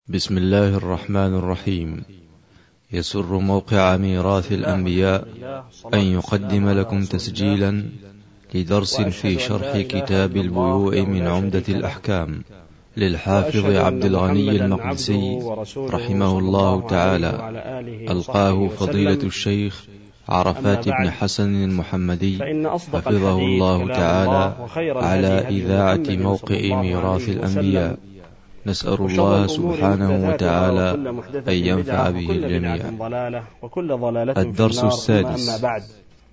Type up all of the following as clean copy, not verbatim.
بسم الله الرحمن الرحيم. يسر موقع ميراث الأنبياء أن يقدم لكم تسجيلا لدرس في شرح كتاب البيوع من عمدة الأحكام للحافظ عبد الغني المقدسي رحمه الله تعالى، ألقاه فضيلة الشيخ عرفات بن حسن المحمدي حفظه الله تعالى على إذاعة موقع ميراث الأنبياء. نسأل الله سبحانه وتعالى أن ينفع به الجميع. الدرس السادس. أما بعد،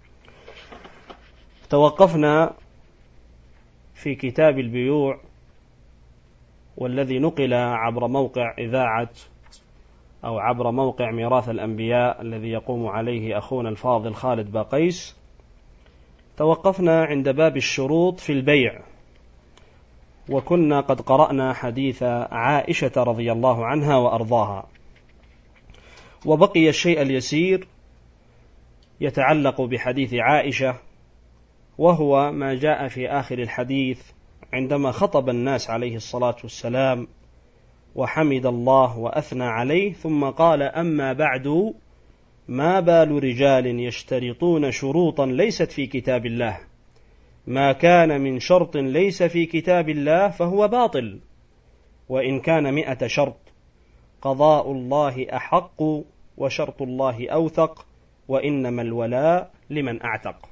توقفنا في كتاب البيوع، والذي نقل عبر موقع إذاعة أو عبر موقع ميراث الأنبياء الذي يقوم عليه أخونا الفاضل خالد باقيس. توقفنا عند باب الشروط في البيع، وكنا قد قرأنا حديث عائشة رضي الله عنها وأرضاها، وبقي الشيء اليسير يتعلق بحديث عائشة، وهو ما جاء في آخر الحديث عندما خطب الناس عليه الصلاة والسلام وحمد الله وأثنى عليه، ثم قال: أما بعد، ما بال رجال يشترطون شروطا ليست في كتاب الله، ما كان من شرط ليس في كتاب الله فهو باطل، وإن كان 100 شرط، قضاء الله أحق وشرط الله أوثق، وإنما الولاء لمن أعتق.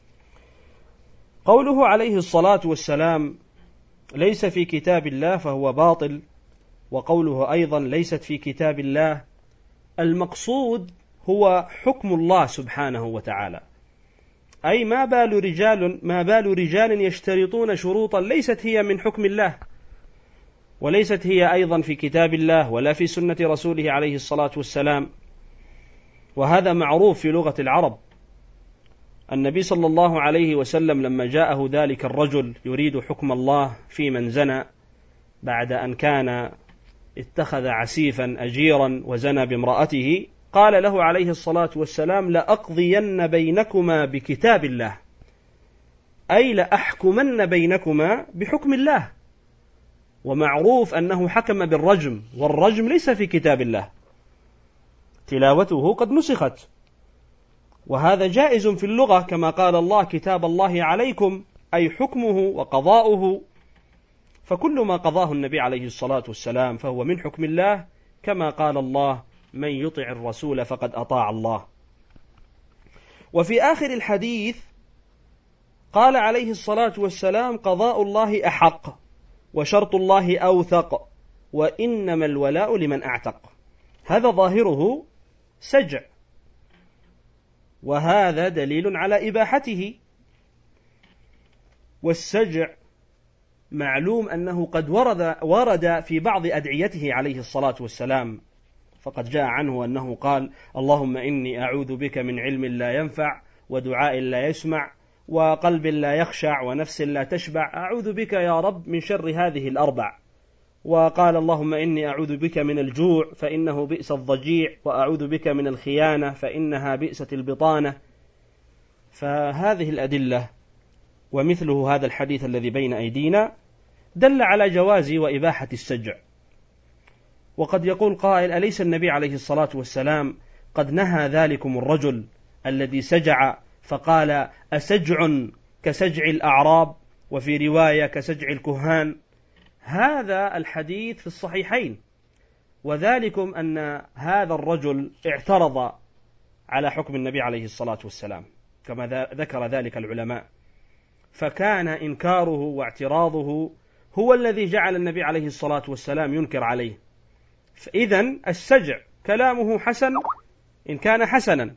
قوله عليه الصلاة والسلام ليس في كتاب الله فهو باطل، وقوله أيضا ليست في كتاب الله، المقصود هو حكم الله سبحانه وتعالى، أي ما بال رجال يشترطون شروطا ليست هي من حكم الله، وليست هي أيضا في كتاب الله ولا في سنة رسوله عليه الصلاة والسلام. وهذا معروف في لغة العرب. النبي صلى الله عليه وسلم لما جاءه ذلك الرجل يريد حكم الله في من زنى بعد أن كان اتخذ عسيفا أجيرا وزنى بامرأته، قال له عليه الصلاة والسلام: لأقضين بينكما بكتاب الله، أي لأحكمن بينكما بحكم الله. ومعروف أنه حكم بالرجم، والرجم ليس في كتاب الله، تلاوته قد نسخت، وهذا جائز في اللغة، كما قال الله: كتاب الله عليكم، أي حكمه وقضاؤه. فكل ما قضاه النبي عليه الصلاة والسلام فهو من حكم الله، كما قال الله: من يطع الرسول فقد أطاع الله. وفي آخر الحديث قال عليه الصلاة والسلام: قضاء الله أحق وشرط الله أوثق، وإنما الولاء لمن أعتق. هذا ظاهره سجع، وهذا دليل على إباحته. والسجع معلوم أنه قد ورد في بعض أدعيته عليه الصلاة والسلام، فقد جاء عنه أنه قال: اللهم إني أعوذ بك من علم لا ينفع، ودعاء لا يسمع، وقلب لا يخشع، ونفس لا تشبع، أعوذ بك يا رب من شر هذه الأربع. وقال: اللهم إني أعوذ بك من الجوع فإنه بئس الضجيع، وأعوذ بك من الخيانة فإنها بئست البطانة. فهذه الأدلة ومثله هذا الحديث الذي بين أيدينا دل على جواز وإباحة السجع. وقد يقول قائل: أليس النبي عليه الصلاة والسلام قد نهى ذلكم الرجل الذي سجع فقال: أسجع كسجع الأعراب، وفي رواية كسجع الكهان؟ هذا الحديث في الصحيحين، وذلكم أن هذا الرجل اعترض على حكم النبي عليه الصلاة والسلام كما ذكر ذلك العلماء، فكان إنكاره واعتراضه هو الذي جعل النبي عليه الصلاة والسلام ينكر عليه. فإذن السجع كلامه حسن إن كان حسنا،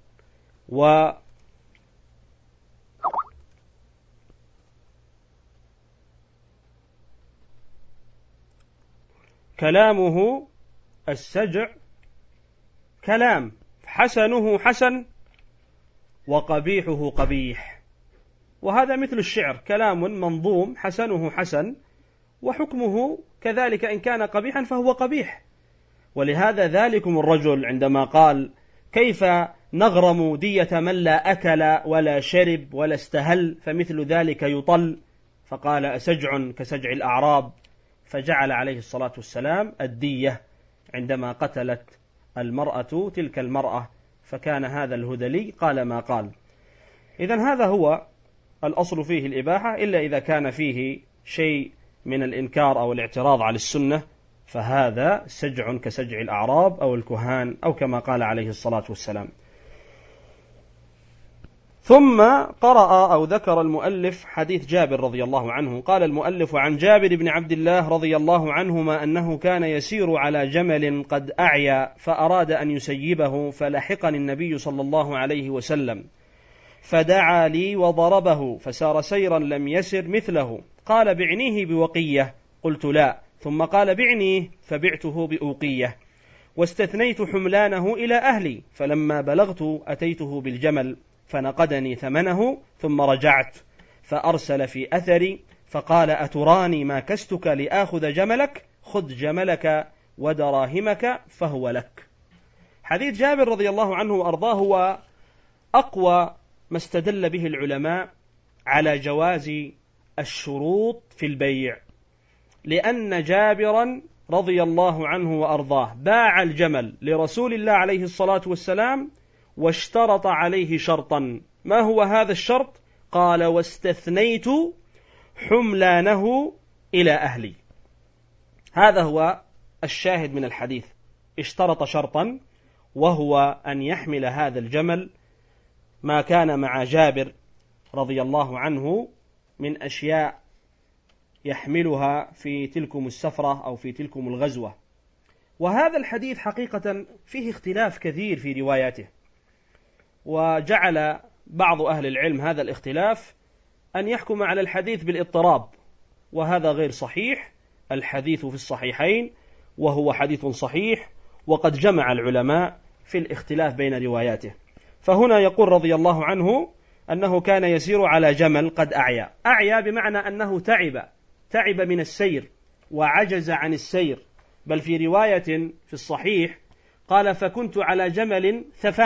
كلامه السجع كلام حسنه حسن وقبيحه قبيح، وهذا مثل الشعر، كلام منظوم حسنه حسن وحكمه كذلك، إن كان قبيحا فهو قبيح. ولهذا ذلكم الرجل عندما قال: كيف نغرم دية من لا أكل ولا شرب ولا استهل، فمثل ذلك يطل، فقال: أسجع كسجع الأعراب، فجعل عليه الصلاة والسلام الدية عندما قتلت المرأة تلك المرأة، فكان هذا الهذلي قال ما قال. إذن هذا هو الأصل فيه الإباحة، إلا إذا كان فيه شيء من الإنكار أو الاعتراض على السنة، فهذا سجع كسجع الأعراب أو الكهان، أو كما قال عليه الصلاة والسلام. ثم قرأ أو ذكر المؤلف حديث جابر رضي الله عنه. قال المؤلف: عن جابر بن عبد الله رضي الله عنهما أنه كان يسير على جمل قد أعيا فأراد أن يسيبه، فلحقني النبي صلى الله عليه وسلم فدعا لي وضربه، فسار سيرا لم يسر مثله. قال: بعنيه بوقية. قلت: لا. ثم قال: بعنيه، فبعته بأوقية، واستثنيت حملانه إلى أهلي، فلما بلغت أتيته بالجمل فنقدني ثمنه، ثم رجعت فأرسل في أثري فقال: أتراني ما كستك لآخذ جملك؟ خذ جملك ودراهمك فهو لك. حديث جابر رضي الله عنه وأرضاه هو أقوى ما استدل به العلماء على جواز الشروط في البيع، لأن جابرا رضي الله عنه وأرضاه باع الجمل لرسول الله عليه الصلاة والسلام واشترط عليه شرطا. ما هو هذا الشرط؟ قال: واستثنيت حملانه إلى أهلي. هذا هو الشاهد من الحديث، اشترط شرطا، وهو أن يحمل هذا الجمل ما كان مع جابر رضي الله عنه من أشياء يحملها في تلكم السفرة أو في تلكم الغزوة. وهذا الحديث حقيقة فيه اختلاف كثير في رواياته، وجعل بعض أهل العلم هذا الاختلاف أن يحكم على الحديث بالاضطراب، وهذا غير صحيح. الحديث في الصحيحين وهو حديث صحيح، وقد جمع العلماء في الاختلاف بين رواياته. فهنا يقول رضي الله عنه أنه كان يسير على جمل قد أعيا. أعيا بمعنى أنه تعب من السير وعجز عن السير. بل في رواية في الصحيح قال: فكنت على جمل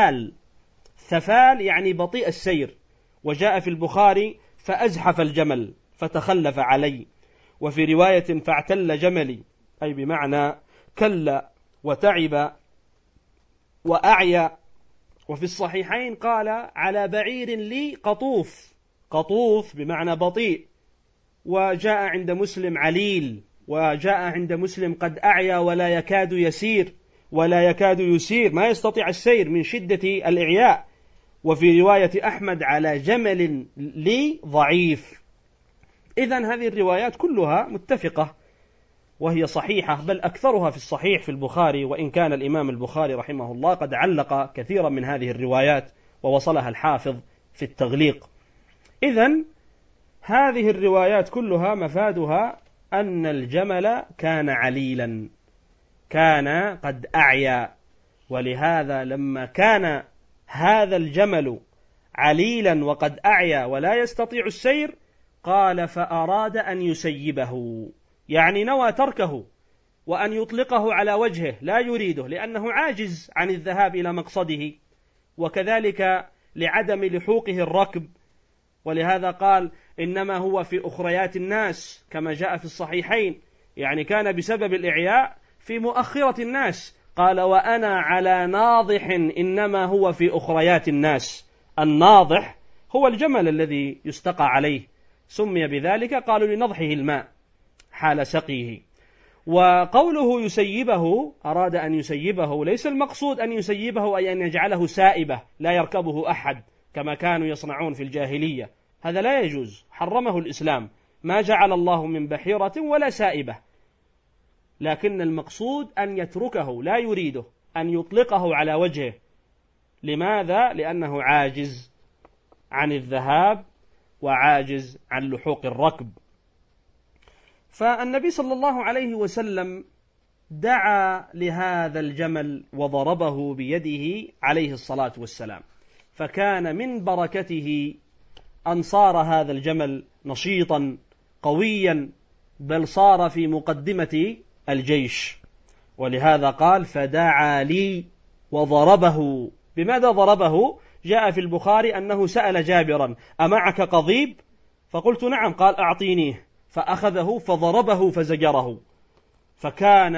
ثفال يعني بطيء السير. وجاء في البخاري: فأزحف الجمل فتخلف علي. وفي رواية: فاعتل جملي، أي بمعنى كل وتعب وأعيا. وفي الصحيحين قال: على بعير لي قطوف بمعنى بطيء. وجاء عند مسلم عليل، وجاء عند مسلم قد أعيا ولا يكاد يسير، ما يستطيع السير من شدة الإعياء. وفي رواية أحمد: على جمل لي ضعيف. إذن هذه الروايات كلها متفقة وهي صحيحة، بل أكثرها في الصحيح في البخاري، وإن كان الإمام البخاري رحمه الله قد علق كثيرا من هذه الروايات ووصلها الحافظ في التغليق. إذن هذه الروايات كلها مفادها أن الجمل كان عليلا، كان قد أعيا. ولهذا لما كان هذا الجمل عليلا وقد أعيا ولا يستطيع السير، قال: فأراد أن يسيبه، يعني نوى تركه وأن يطلقه على وجهه، لا يريده لأنه عاجز عن الذهاب إلى مقصده، وكذلك لعدم لحوقه الركب. ولهذا قال: إنما هو في أخريات الناس، كما جاء في الصحيحين، يعني كان بسبب الإعياء في مؤخرة الناس. قال: وأنا على ناضح إنما هو في أخريات الناس. الناضح هو الجمل الذي يستقى عليه، سمي بذلك قالوا لنضحه الماء حال سقيه. وقوله يسيبه، أراد أن يسيبه، ليس المقصود أن يسيبه أي أن يجعله سائبة لا يركبه أحد كما كانوا يصنعون في الجاهلية، هذا لا يجوز، حرمه الإسلام. ما جعل الله من بحيرة ولا سائبة، لكن المقصود أن يتركه، لا يريده، أن يطلقه على وجهه. لماذا؟ لأنه عاجز عن الذهاب وعاجز عن لحوق الركب. فالنبي صلى الله عليه وسلم دعا لهذا الجمل وضربه بيده عليه الصلاة والسلام، فكان من بركته أن صار هذا الجمل نشيطا قويا، بل صار في مقدمة الجيش. ولهذا قال: فدعا لي وضربه. بماذا ضربه؟ جاء في البخاري أنه سأل جابرا: أمعك قضيب؟ فقلت: نعم. قال: أعطينيه. فأخذه فضربه فزجره. فكان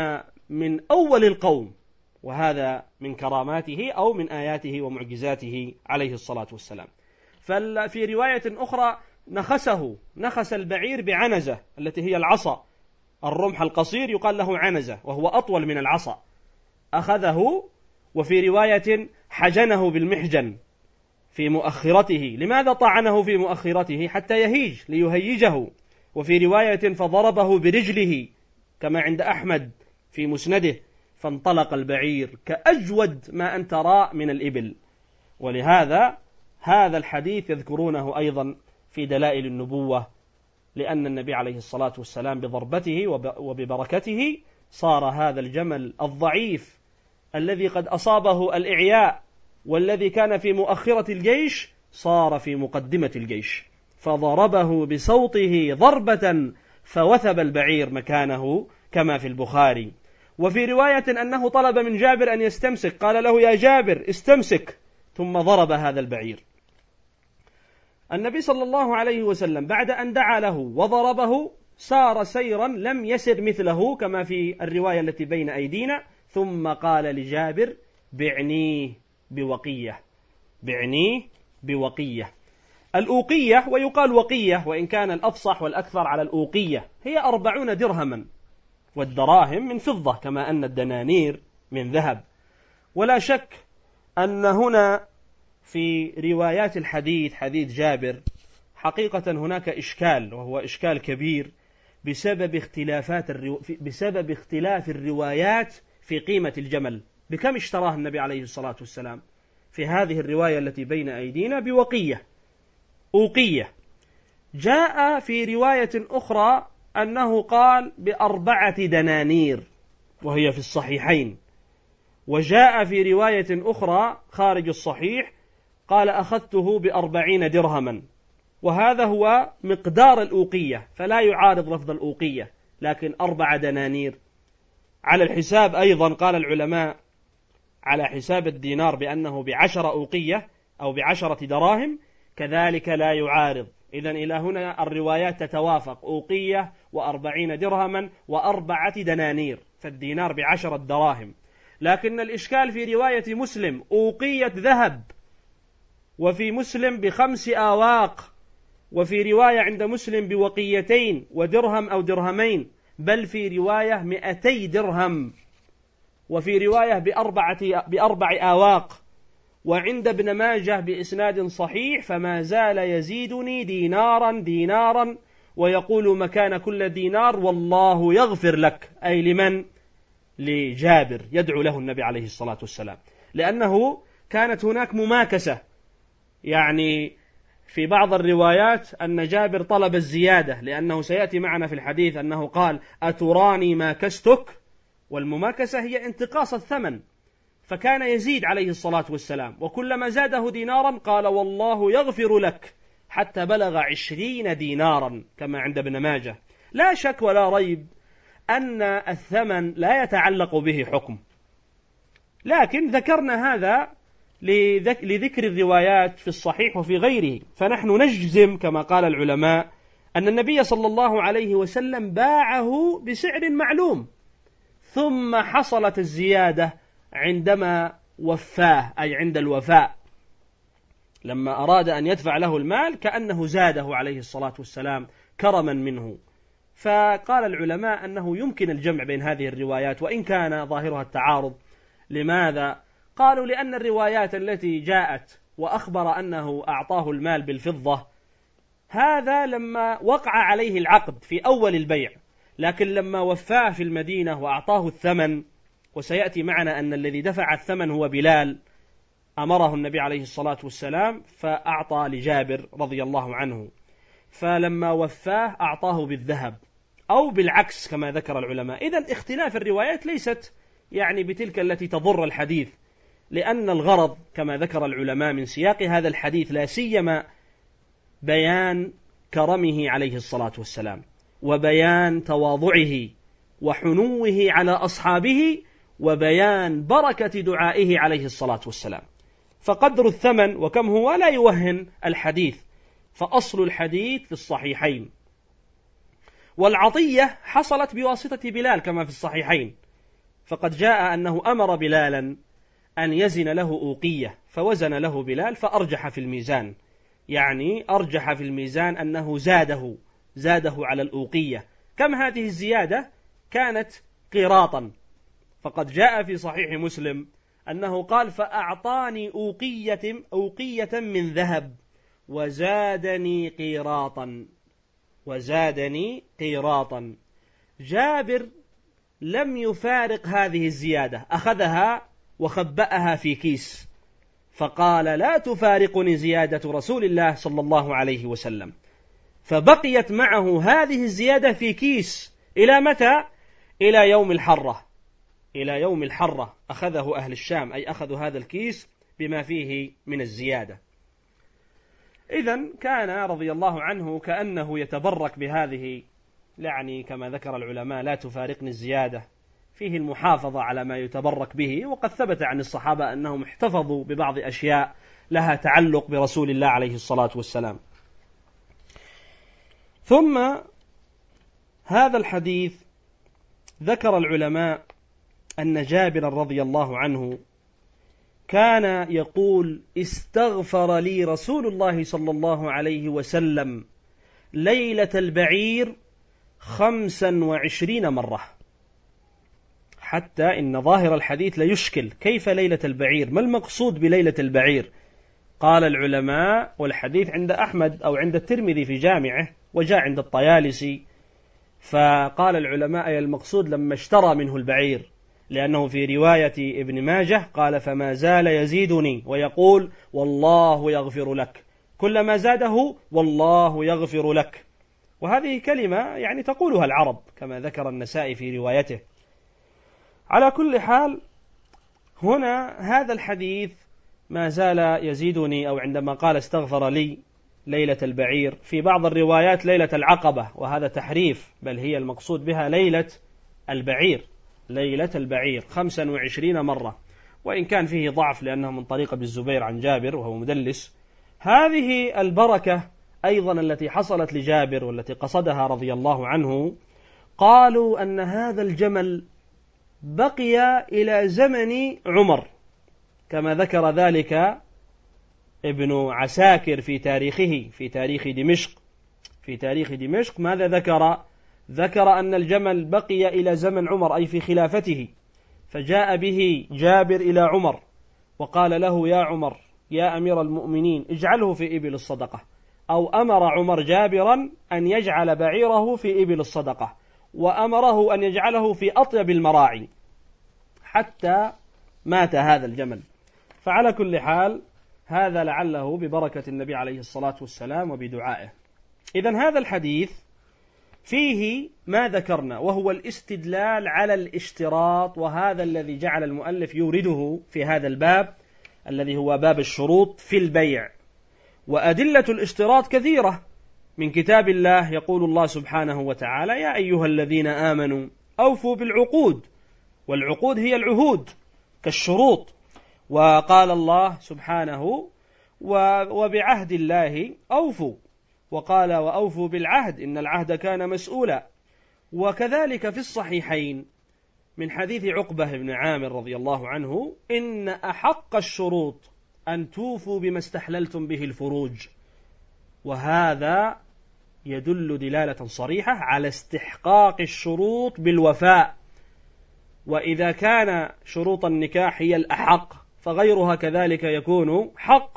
من أول القوم، وهذا من كراماته أو من آياته ومعجزاته عليه الصلاة والسلام. ففي رواية أخرى نخس البعير بعنزة التي هي العصا، الرمح القصير يقال له عنزة وهو أطول من العصا، أخذه. وفي رواية حجنه بالمحجن في مؤخرته. لماذا طعنه في مؤخرته؟ حتى يهيج، ليهيجه. وفي رواية فضربه برجله كما عند أحمد في مسنده، فانطلق البعير كأجود ما أن ترى من الإبل. ولهذا هذا الحديث يذكرونه أيضا في دلائل النبوة، لأن النبي عليه الصلاة والسلام بضربته وببركته صار هذا الجمل الضعيف الذي قد أصابه الإعياء والذي كان في مؤخرة الجيش صار في مقدمة الجيش، فضربه بصوته ضربة فوثب البعير مكانه كما في البخاري. وفي رواية أنه طلب من جابر أن يستمسك، قال له يا جابر استمسك، ثم ضرب هذا البعير. النبي صلى الله عليه وسلم بعد أن دعا له وضربه سار سيرا لم يسر مثله كما في الرواية التي بين أيدينا، ثم قال لجابر بعنيه بوقية، بعنيه بوقية. الأوقية ويقال وقية، وإن كان الأفصح والأكثر على الأوقية، هي 40 درهما، والدراهم من فضة كما أن الدنانير من ذهب. ولا شك أن هنا في روايات الحديث حديث جابر حقيقة هناك إشكال، وهو إشكال كبير بسبب اختلاف الروايات في قيمة الجمل. بكم اشتراه النبي عليه الصلاة والسلام؟ في هذه الرواية التي بين أيدينا بوقية أوقية. جاء في رواية أخرى أنه قال ب4 دنانير وهي في الصحيحين. وجاء في رواية أخرى خارج الصحيح قال أخذته ب40 درهما، وهذا هو مقدار الأوقية، فلا يعارض لفظ الأوقية، لكن 4 دنانير على الحساب. أيضا قال العلماء على حساب الدينار بأنه ب10 أوقية أو ب10 دراهم، كذلك لا يعارض. إذن إلى هنا الروايات تتوافق، أوقية و40 درهما و4 دنانير، فالدينار ب10 دراهم. لكن الإشكال في رواية مسلم أوقية ذهب، وفي مسلم ب5 آواق، وفي رواية عند مسلم بوقيتين ودرهم أو درهمين، بل في رواية 200 درهم، وفي رواية ب4 آواق. وعند ابن ماجه بإسناد صحيح فما زال يزيدني دينارا ويقول مكان كل دينار والله يغفر لك، أي لمن؟ لجابر، يدعو له النبي عليه الصلاة والسلام، لأنه كانت هناك مماكسة. يعني في بعض الروايات أن جابر طلب الزيادة، لأنه سيأتي معنا في الحديث أنه قال أتراني ماكستك، والمماكسة هي انتقاص الثمن، فكان يزيد عليه الصلاة والسلام، وكلما زاده دينارا قال والله يغفر لك، حتى بلغ 20 دينارا كما عند ابن ماجه. لا شك ولا ريب أن الثمن لا يتعلق به حكم، لكن ذكرنا هذا لذكر الروايات في الصحيح وفي غيره. فنحن نجزم كما قال العلماء أن النبي صلى الله عليه وسلم باعه بسعر معلوم، ثم حصلت الزيادة عندما وفاه، أي عند الوفاء، لما أراد أن يدفع له المال كأنه زاده عليه الصلاة والسلام كرما منه. فقال العلماء أنه يمكن الجمع بين هذه الروايات وإن كان ظاهرها التعارض. لماذا؟ قالوا لأن الروايات التي جاءت وأخبر أنه أعطاه المال بالفضة هذا لما وقع عليه العقد في أول البيع، لكن لما وفاه في المدينة وأعطاه الثمن، وسيأتي معنا أن الذي دفع الثمن هو بلال، أمره النبي عليه الصلاة والسلام فأعطى لجابر رضي الله عنه، فلما وفاه أعطاه بالذهب أو بالعكس كما ذكر العلماء. إذن اختلاف الروايات ليست يعني بتلك التي تضر الحديث، لأن الغرض كما ذكر العلماء من سياق هذا الحديث لا سيما بيان كرمه عليه الصلاة والسلام، وبيان تواضعه وحنوه على أصحابه، وبيان بركة دعائه عليه الصلاة والسلام. فقدر الثمن وكم هو لا يوهن الحديث، فأصل الحديث في الصحيحين. والعطية حصلت بواسطة بلال كما في الصحيحين، فقد جاء أنه أمر بلالا أن يزن له أوقية، فوزن له بلال فأرجح في الميزان، يعني أرجح في الميزان أنه زاده على الأوقية. كم هذه الزيادة؟ كانت قيراطا، فقد جاء في صحيح مسلم أنه قال: فأعطاني أوقية من ذهب وزادني قيراطا. جابر لم يفارق هذه الزيادة، أخذها وخبأها في كيس، فقال: لا تفارقني زيادة رسول الله صلى الله عليه وسلم. فبقيت معه هذه الزيادة في كيس إلى متى؟ إلى يوم الحرة أخذه أهل الشام، أي أخذوا هذا الكيس بما فيه من الزيادة. إذن كان رضي الله عنه كأنه يتبرك بهذه، يعني كما ذكر العلماء: لا تفارقني الزيادة، فيه المحافظة على ما يتبرك به. وقد ثبت عن الصحابة أنهم احتفظوا ببعض أشياء لها تعلق برسول الله عليه الصلاة والسلام. ثم هذا الحديث ذكر العلماء أن جابر رضي الله عنه كان يقول: استغفر لي رسول الله صلى الله عليه وسلم ليلة البعير 25 مرة، حتى إن ظاهر الحديث ليشكل: كيف ليلة البعير؟ ما المقصود بليلة البعير؟ قال العلماء، والحديث عند أحمد أو عند الترمذي في جامعه، وجاء عند الطيالسي، فقال العلماء: أي المقصود لما اشترى منه البعير، لأنه في رواية ابن ماجه قال: فما زال يزيدني ويقول: والله يغفر لك، كلما زاده: والله يغفر لك. وهذه كلمة يعني تقولها العرب، كما ذكر النسائي في روايته. على كل حال، هنا هذا الحديث ما زال يزيدني، أو عندما قال استغفر لي ليلة البعير، في بعض الروايات ليلة العقبة، وهذا تحريف، بل هي المقصود بها ليلة البعير 25 مرة، وإن كان فيه ضعف لأنه من طريق ابن الزبير عن جابر وهو مدلس. هذه البركة أيضا التي حصلت لجابر والتي قصدها رضي الله عنه، قالوا أن هذا الجمل بقي إلى زمن عمر، كما ذكر ذلك ابن عساكر في تاريخه، في تاريخ دمشق. ماذا ذكر؟ ذكر أن الجمل بقي إلى زمن عمر، أي في خلافته، فجاء به جابر إلى عمر وقال له: يا عمر، يا أمير المؤمنين، اجعله في إبل الصدقة. أو أمر عمر جابرا أن يجعل بعيره في إبل الصدقة، وأمره أن يجعله في أطيب المراعي، حتى مات هذا الجمل. فعلى كل حال، هذا لعله ببركة النبي عليه الصلاة والسلام وبدعائه. إذن هذا الحديث فيه ما ذكرنا، وهو الاستدلال على الاشتراط، وهذا الذي جعل المؤلف يورده في هذا الباب الذي هو باب الشروط في البيع. وأدلة الاشتراط كثيرة من كتاب الله، يقول الله سبحانه وتعالى: يا أيها الذين آمنوا أوفوا بالعقود، والعقود هي العهود كالشروط. وقال الله سبحانه: وبعهد الله أوفوا، وقال: وأوفوا بالعهد إن العهد كان مسؤولا. وكذلك في الصحيحين من حديث عقبة بن عامر رضي الله عنه: إن أحق الشروط أن توفوا بما استحللتم به الفروج. وهذا يدل دلالة صريحة على استحقاق الشروط بالوفاء، وإذا كان شروط النكاح هي الأحق فغيرها كذلك يكون حق.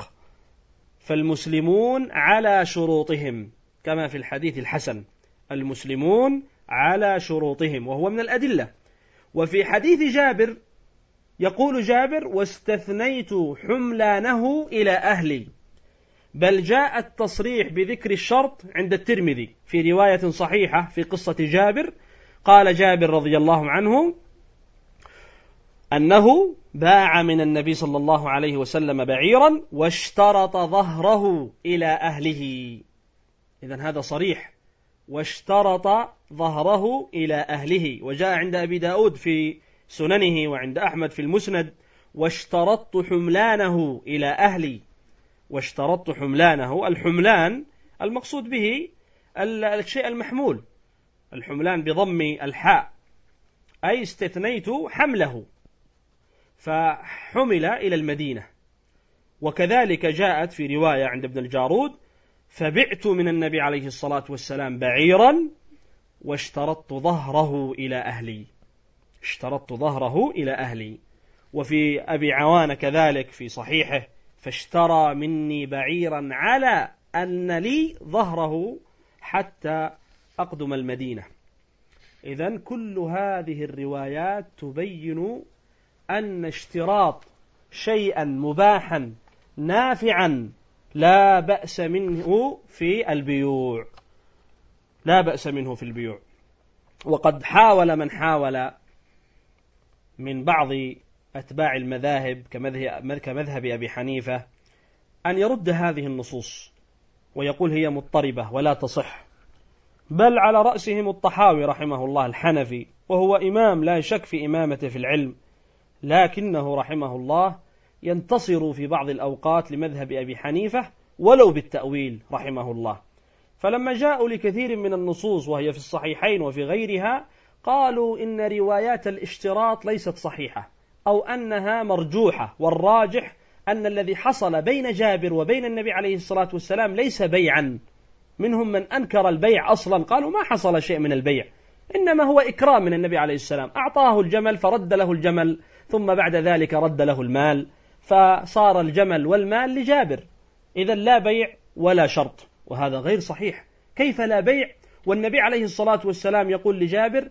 فالمسلمون على شروطهم، كما في الحديث الحسن: المسلمون على شروطهم، وهو من الأدلة. وفي حديث جابر يقول جابر: واستثنيت حملانه إلى أهلي. بل جاء التصريح بذكر الشرط عند الترمذي في رواية صحيحة في قصة جابر. قال جابر رضي الله عنه أنه باع من النبي صلى الله عليه وسلم بعيرا واشترط ظهره إلى أهله. إذن هذا صريح: واشترط ظهره إلى أهله. وجاء عند أبي داود في سننه وعند أحمد في المسند: واشترطت حملانه إلى أهلي. واشترطت حملانه، الحملان المقصود به الشيء المحمول، الحملان بضم الحاء. أي استثنيت حمله، فحمل إلى المدينة. وكذلك جاءت في رواية عند ابن الجارود: فبعت من النبي عليه الصلاة والسلام بعيرا واشترطت ظهره إلى أهلي، اشترطت ظهره إلى أهلي. وفي أبي عوان كذلك في صحيحه: فاشترى مني بعيرا على أن لي ظهره حتى أقدم المدينة. إذن كل هذه الروايات تبين أن اشتراط شيئا مباحا نافعا لا بأس منه في البيوع، لا بأس منه في البيوع. وقد حاول من حاول من بعض أتباع المذاهب كمذهب أبي حنيفة أن يرد هذه النصوص ويقول هي مضطربة ولا تصح، بل على رأسهم الطحاوي رحمه الله الحنفي، وهو إمام لا شك في إمامته في العلم، لكنه رحمه الله ينتصر في بعض الأوقات لمذهب أبي حنيفة ولو بالتأويل رحمه الله. فلما جاءوا لكثير من النصوص وهي في الصحيحين وفي غيرها قالوا إن روايات الاشتراط ليست صحيحة أو أنها مرجوحة، والراجح أن الذي حصل بين جابر وبين النبي عليه الصلاة والسلام ليس بيعا. منهم من أنكر البيع أصلا، قالوا ما حصل شيء من البيع، إنما هو إكرام من النبي عليه السلام، أعطاه الجمل فرد له الجمل ثم بعد ذلك رد له المال، فصار الجمل والمال لجابر. إذا لا بيع ولا شرط، وهذا غير صحيح. كيف لا بيع والنبي عليه الصلاة والسلام يقول لجابر: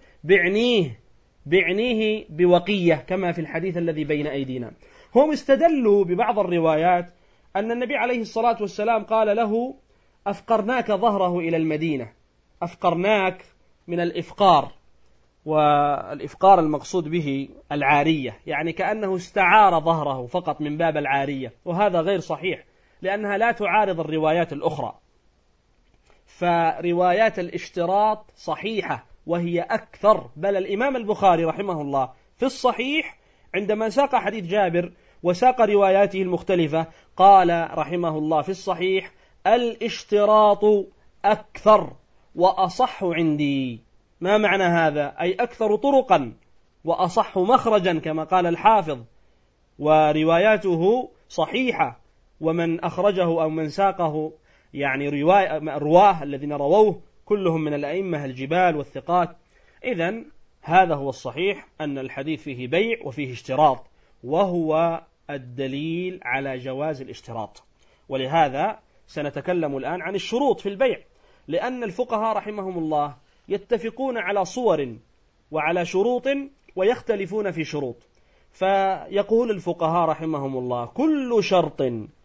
بعنيه بوقية، كما في الحديث الذي بين أيدينا. هم استدلوا ببعض الروايات أن النبي عليه الصلاة والسلام قال له: أفقرناك ظهره إلى المدينة. أفقرناك من الإفقار، والإفقار المقصود به العارية، يعني كأنه استعار ظهره فقط من باب العارية، وهذا غير صحيح لأنها لا تعارض الروايات الأخرى. فروايات الاشتراط صحيحة وهي أكثر، بل الإمام البخاري رحمه الله في الصحيح عندما ساق حديث جابر وساق رواياته المختلفة قال رحمه الله في الصحيح: الاشتراط أكثر وأصح عندي. ما معنى هذا؟ أي أكثر طرقا وأصح مخرجا كما قال الحافظ، ورواياته صحيحة، ومن أخرجه أو من ساقه يعني رواه الذين رووه كلهم من الأئمة الجبال والثقات. إذن هذا هو الصحيح، أن الحديث فيه بيع وفيه اشتراط، وهو الدليل على جواز الاشتراط. ولهذا سنتكلم الآن عن الشروط في البيع، لأن الفقهاء رحمهم الله يتفقون على صور وعلى شروط ويختلفون في شروط. فيقول الفقهاء رحمهم الله: كل شرط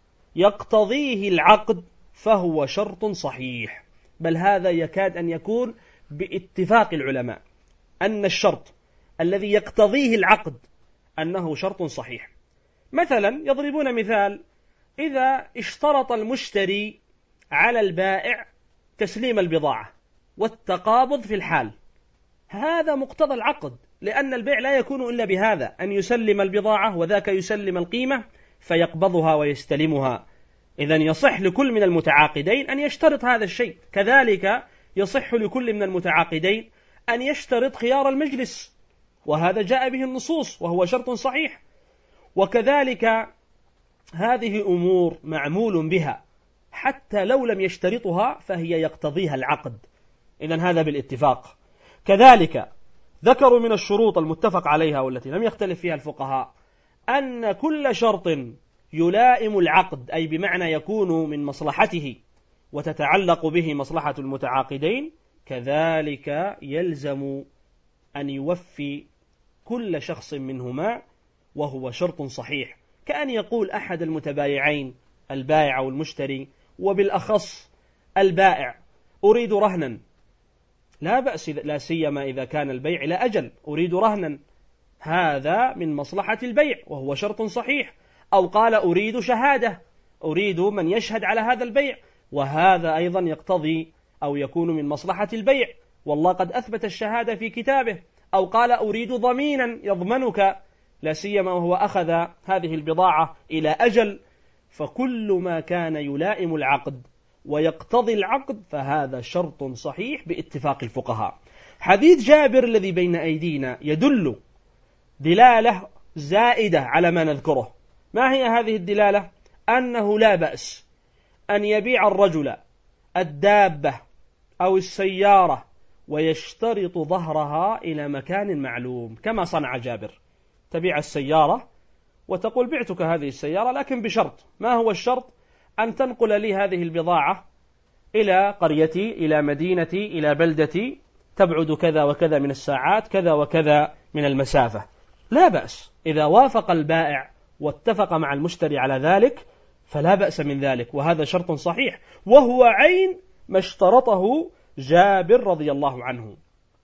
يقتضيه العقد فهو شرط صحيح. بل هذا يكاد أن يكون باتفاق العلماء أن الشرط الذي يقتضيه العقد أنه شرط صحيح. مثلا يضربون مثال: إذا اشترط المشتري على البائع تسليم البضاعة والتقابض في الحال، هذا مقتضى العقد، لأن البيع لا يكون إلا بهذا، أن يسلم البضاعة وذاك يسلم القيمة فيقبضها ويستلمها. إذن يصح لكل من المتعاقدين أن يشترط هذا الشيء. كذلك يصح لكل من المتعاقدين أن يشترط خيار المجلس، وهذا جاء به النصوص وهو شرط صحيح. وكذلك هذه أمور معمول بها حتى لو لم يشترطها فهي يقتضيها العقد. إذن هذا بالاتفاق. كذلك ذكروا من الشروط المتفق عليها والتي لم يختلف فيها الفقهاء أن كل شرط يلائم العقد، أي بمعنى يكون من مصلحته وتتعلق به مصلحة المتعاقدين، كذلك يلزم أن يوفي كل شخص منهما، وهو شرط صحيح. كأن يقول أحد المتبايعين، البائع والمشتري، وبالأخص البائع: أريد رهنا. لا بأس، لا سيما إذا كان البيع إلى أجل، أريد رهنا، هذا من مصلحة البيع وهو شرط صحيح. أو قال: أريد شهادة، أريد من يشهد على هذا البيع، وهذا أيضا يقتضي أو يكون من مصلحة البيع، والله قد أثبت الشهادة في كتابه. أو قال: أريد ضمينا يضمنك، لا سيما وهو أخذ هذه البضاعة إلى أجل. فكل ما كان يلائم العقد ويقتضي العقد فهذا شرط صحيح باتفاق الفقهاء. حديث جابر الذي بين أيدينا يدل دلالة زائدة على ما نذكره. ما هي هذه الدلالة؟ أنه لا بأس أن يبيع الرجل الدابة أو السيارة ويشترط ظهرها إلى مكان معلوم، كما صنع جابر. تبيع السيارة وتقول بعتك هذه السيارة لكن بشرط. ما هو الشرط؟ أن تنقل لي هذه البضاعة إلى قريتي، إلى مدينتي، إلى بلدتي، تبعد كذا وكذا من الساعات، كذا وكذا من المسافة. لا بأس إذا وافق البائع واتفق مع المشتري على ذلك فلا بأس من ذلك، وهذا شرط صحيح، وهو عين ما اشترطه جابر رضي الله عنه.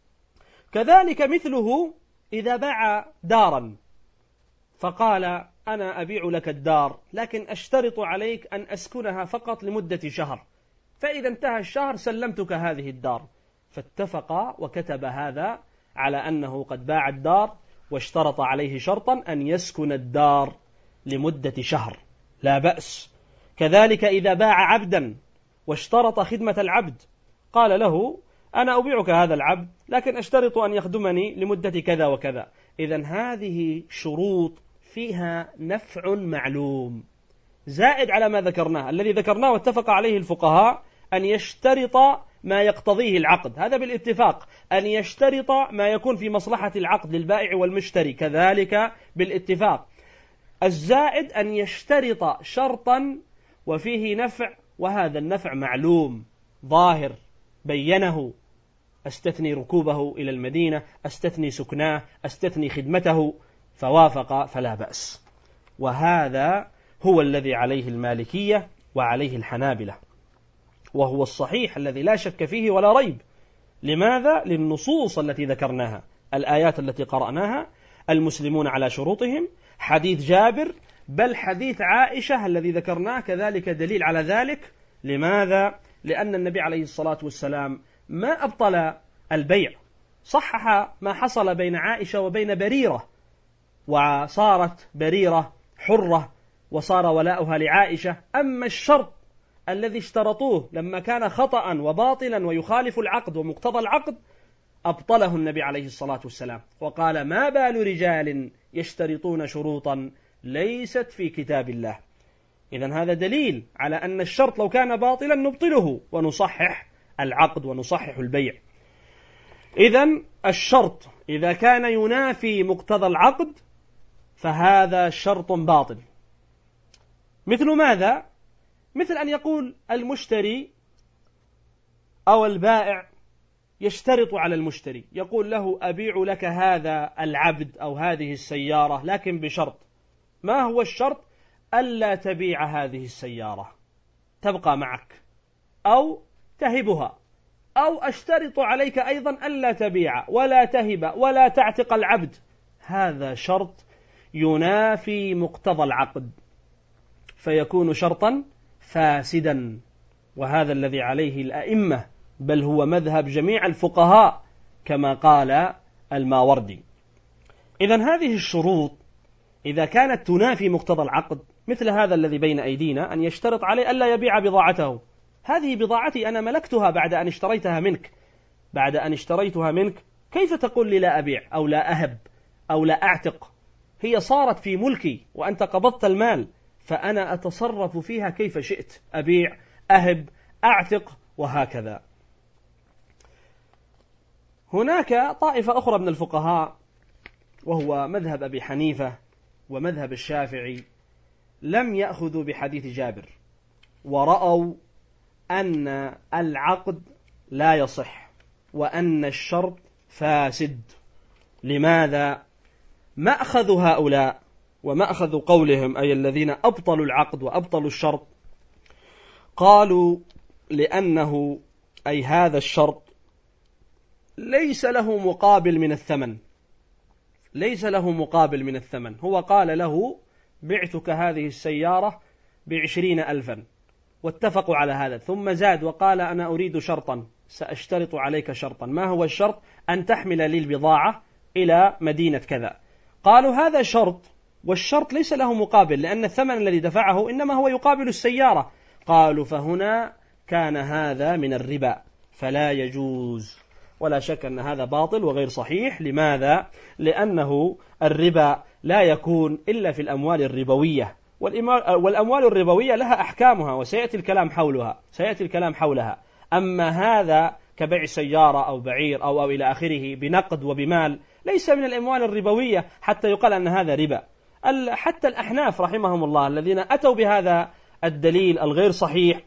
كذلك مثله إذا باع دارا فقال أنا أبيع لك الدار لكن أشترط عليك أن أسكنها فقط لمدة شهر، فإذا انتهى الشهر سلمتك هذه الدار، فاتفق وكتب هذا على أنه قد باع الدار واشترط عليه شرطا أن يسكن الدار لمدة شهر، لا بأس. كذلك إذا باع عبدا واشترط خدمة العبد، قال له أنا أبيعك هذا العبد لكن أشترط أن يخدمني لمدة كذا وكذا. إذن هذه شروط فيها نفع معلوم زائد على ما ذكرناه. الذي ذكرناه واتفق عليه الفقهاء أن يشترط ما يقتضيه العقد، هذا بالاتفاق، أن يشترط ما يكون في مصلحة العقد للبائع والمشتري، كذلك بالاتفاق. الزائد أن يشترط شرطا وفيه نفع، وهذا النفع معلوم ظاهر بينه، أستثني ركوبه إلى المدينة، أستثني سكناه، أستثني خدمته، فوافق فلا بأس. وهذا هو الذي عليه المالكية وعليه الحنابلة، وهو الصحيح الذي لا شك فيه ولا ريب. لماذا؟ للنصوص التي ذكرناها، الآيات التي قرأناها، المسلمون على شروطهم، حديث جابر، بل حديث عائشة الذي ذكرناه كذلك دليل على ذلك. لماذا؟ لأن النبي عليه الصلاة والسلام ما أبطل البيع، صحح ما حصل بين عائشة وبين بريرة، وصارت بريرة حرة وصار ولاؤها لعائشة. أما الشرط الذي اشترطوه لما كان خطأ وباطلا ويخالف العقد ومقتضى العقد أبطله النبي عليه الصلاة والسلام، وقال ما بال رجال يشترطون شروطا ليست في كتاب الله. إذن هذا دليل على أن الشرط لو كان باطلا نبطله ونصحح العقد ونصحح البيع. إذن الشرط إذا كان ينافي مقتضى العقد فهذا شرط باطل. مثل ماذا؟ مثل أن يقول المشتري أو البائع يشترط على المشتري، يقول له أبيع لك هذا العبد أو هذه السيارة لكن بشرط. ما هو الشرط؟ ألا تبيع هذه السيارة، تبقى معك أو تهبها، أو أشترط عليك أيضا ألا تبيع ولا تهب ولا تعتق العبد. هذا شرط ينافي مقتضى العقد فيكون شرطا فاسدا، وهذا الذي عليه الأئمة، بل هو مذهب جميع الفقهاء كما قال الماوردي. إذن هذه الشروط إذا كانت تنافي مقتضى العقد، مثل هذا الذي بين أيدينا أن يشترط عليه ألا يبيع بضاعته، هذه بضاعتي أنا ملكتها بعد أن اشتريتها منك، بعد أن اشتريتها منك كيف تقول لي لا أبيع أو لا أهب أو لا أعتق؟ هي صارت في ملكي وأنت قبضت المال، فأنا أتصرف فيها كيف شئت، أبيع، أهب، أعتق، وهكذا. هناك طائفة أخرى من الفقهاء وهو مذهب أبي حنيفة ومذهب الشافعي لم يأخذوا بحديث جابر، ورأوا أن العقد لا يصح وأن الشرط فاسد. لماذا؟ مأخذ هؤلاء ومأخذ قولهم أي الذين أبطلوا العقد وأبطلوا الشرط، قالوا لأنه أي هذا الشرط ليس له مقابل من الثمن، ليس له مقابل من الثمن. هو قال له بعتك هذه السيارة ب20,000 واتفقوا على هذا، ثم زاد وقال أنا أريد شرطا، سأشترط عليك شرطا. ما هو الشرط؟ أن تحمل لي البضاعة إلى مدينة كذا. قالوا هذا شرط، والشرط ليس له مقابل لأن الثمن الذي دفعه إنما هو يقابل السيارة. قالوا فهنا كان هذا من الربا فلا يجوز. ولا شك أن هذا باطل وغير صحيح. لماذا؟ لأنه الربا لا يكون إلا في الأموال الربوية، والأموال الربوية لها أحكامها وسيأتي الكلام حولها. أما هذا كبيع سيارة أو بعير أو إلى آخره بنقد وبمال ليس من الأموال الربوية حتى يقال أن هذا ربا. حتى الأحناف رحمهم الله الذين أتوا بهذا الدليل الغير صحيح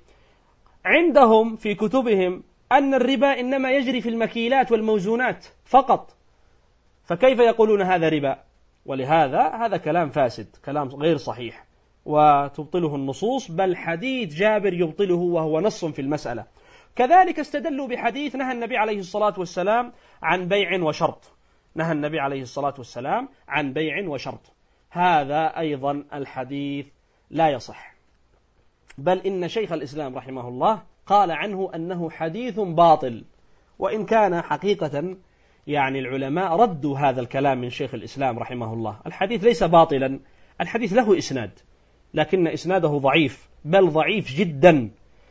عندهم في كتبهم أن الربا إنما يجري في المكيلات والموزونات فقط، فكيف يقولون هذا ربا؟ ولهذا هذا كلام فاسد، كلام غير صحيح وتبطله النصوص، بل حديث جابر يبطله وهو نص في المسألة. كذلك استدلوا بحديث نهى النبي عليه الصلاة والسلام عن بيع وشرط، نهى النبي عليه الصلاة والسلام عن بيع وشرط، هذا أيضا الحديث لا يصح، بل إن شيخ الإسلام رحمه الله قال عنه أنه حديث باطل، وإن كان حقيقة يعني العلماء ردوا هذا الكلام من شيخ الإسلام رحمه الله. الحديث ليس باطلا، الحديث له إسناد لكن إسناده ضعيف، بل ضعيف جدا.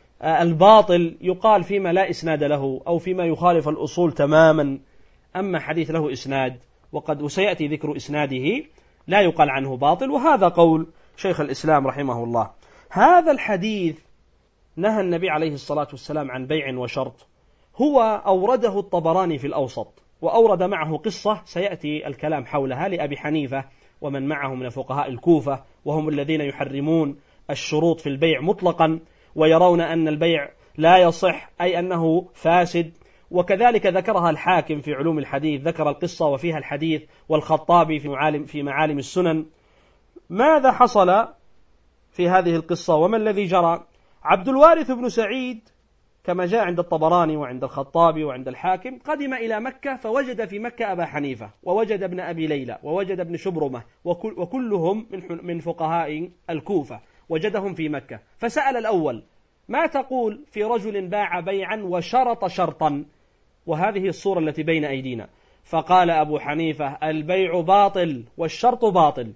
الباطل يقال فيما لا إسناد له أو فيما يخالف الأصول تماما، أما حديث له إسناد وسيأتي ذكر إسناده لا يقال عنه باطل، وهذا قول شيخ الإسلام رحمه الله. هذا الحديث نهى النبي عليه الصلاة والسلام عن بيع وشرط هو أورده الطبراني في الأوسط، وأورد معه قصة سيأتي الكلام حولها لأبي حنيفة ومن معه من فقهاء الكوفة، وهم الذين يحرمون الشروط في البيع مطلقا ويرون أن البيع لا يصح، أي أنه فاسد. وكذلك ذكرها الحاكم في علوم الحديث، ذكر القصة وفيها الحديث، والخطابي في معالم السنن. ماذا حصل في هذه القصة وما الذي جرى؟ عبد الوارث بن سعيد كما جاء عند الطبراني وعند الخطابي وعند الحاكم قدم إلى مكة، فوجد في مكة أبا حنيفة ووجد ابن أبي ليلى ووجد ابن شبرمة وكلهم من فقهاء الكوفة، وجدهم في مكة. فسأل الأول: ما تقول في رجل باع بيعا وشرط شرطا؟ وهذه الصورة التي بين أيدينا. فقال أبو حنيفة: البيع باطل والشرط باطل.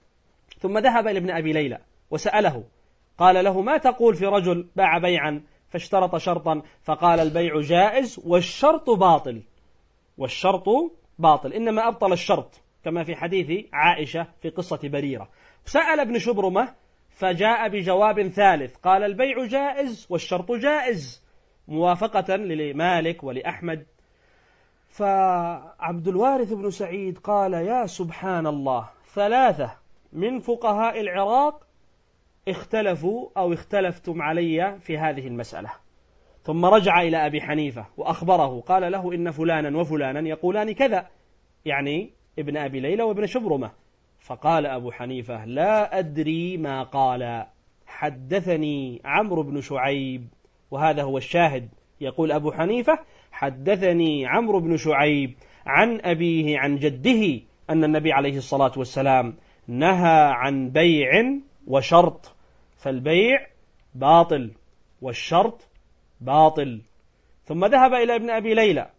ثم ذهب إلى ابن أبي ليلى وسأله، قال له: ما تقول في رجل باع بيعا فاشترط شرطا؟ فقال: البيع جائز والشرط باطل. والشرط باطل، إنما أبطل الشرط، كما في حديث عائشة في قصة بريرة. سأل ابن شبرمة فجاء بجواب ثالث، قال: البيع جائز والشرط جائز، موافقة لمالك ولأحمد. فعبد الوارث بن سعيد قال: يا سبحان الله، 3 من فقهاء العراق اختلفوا أو اختلفتم علي في هذه المسألة. ثم رجع إلى أبي حنيفة وأخبره، قال له: إن فلانا وفلانا يقولان كذا، يعني ابن أبي ليلى وابن شبرمة. فقال أبو حنيفة: لا أدري ما قال، حدثني عمرو بن شعيب. وهذا هو الشاهد، يقول أبو حنيفة: حدثني عمرو بن شعيب عن أبيه عن جده أن النبي عليه الصلاة والسلام نهى عن بيع وشرط، فالبيع باطل والشرط باطل. ثم ذهب إلى ابن أبي ليلى،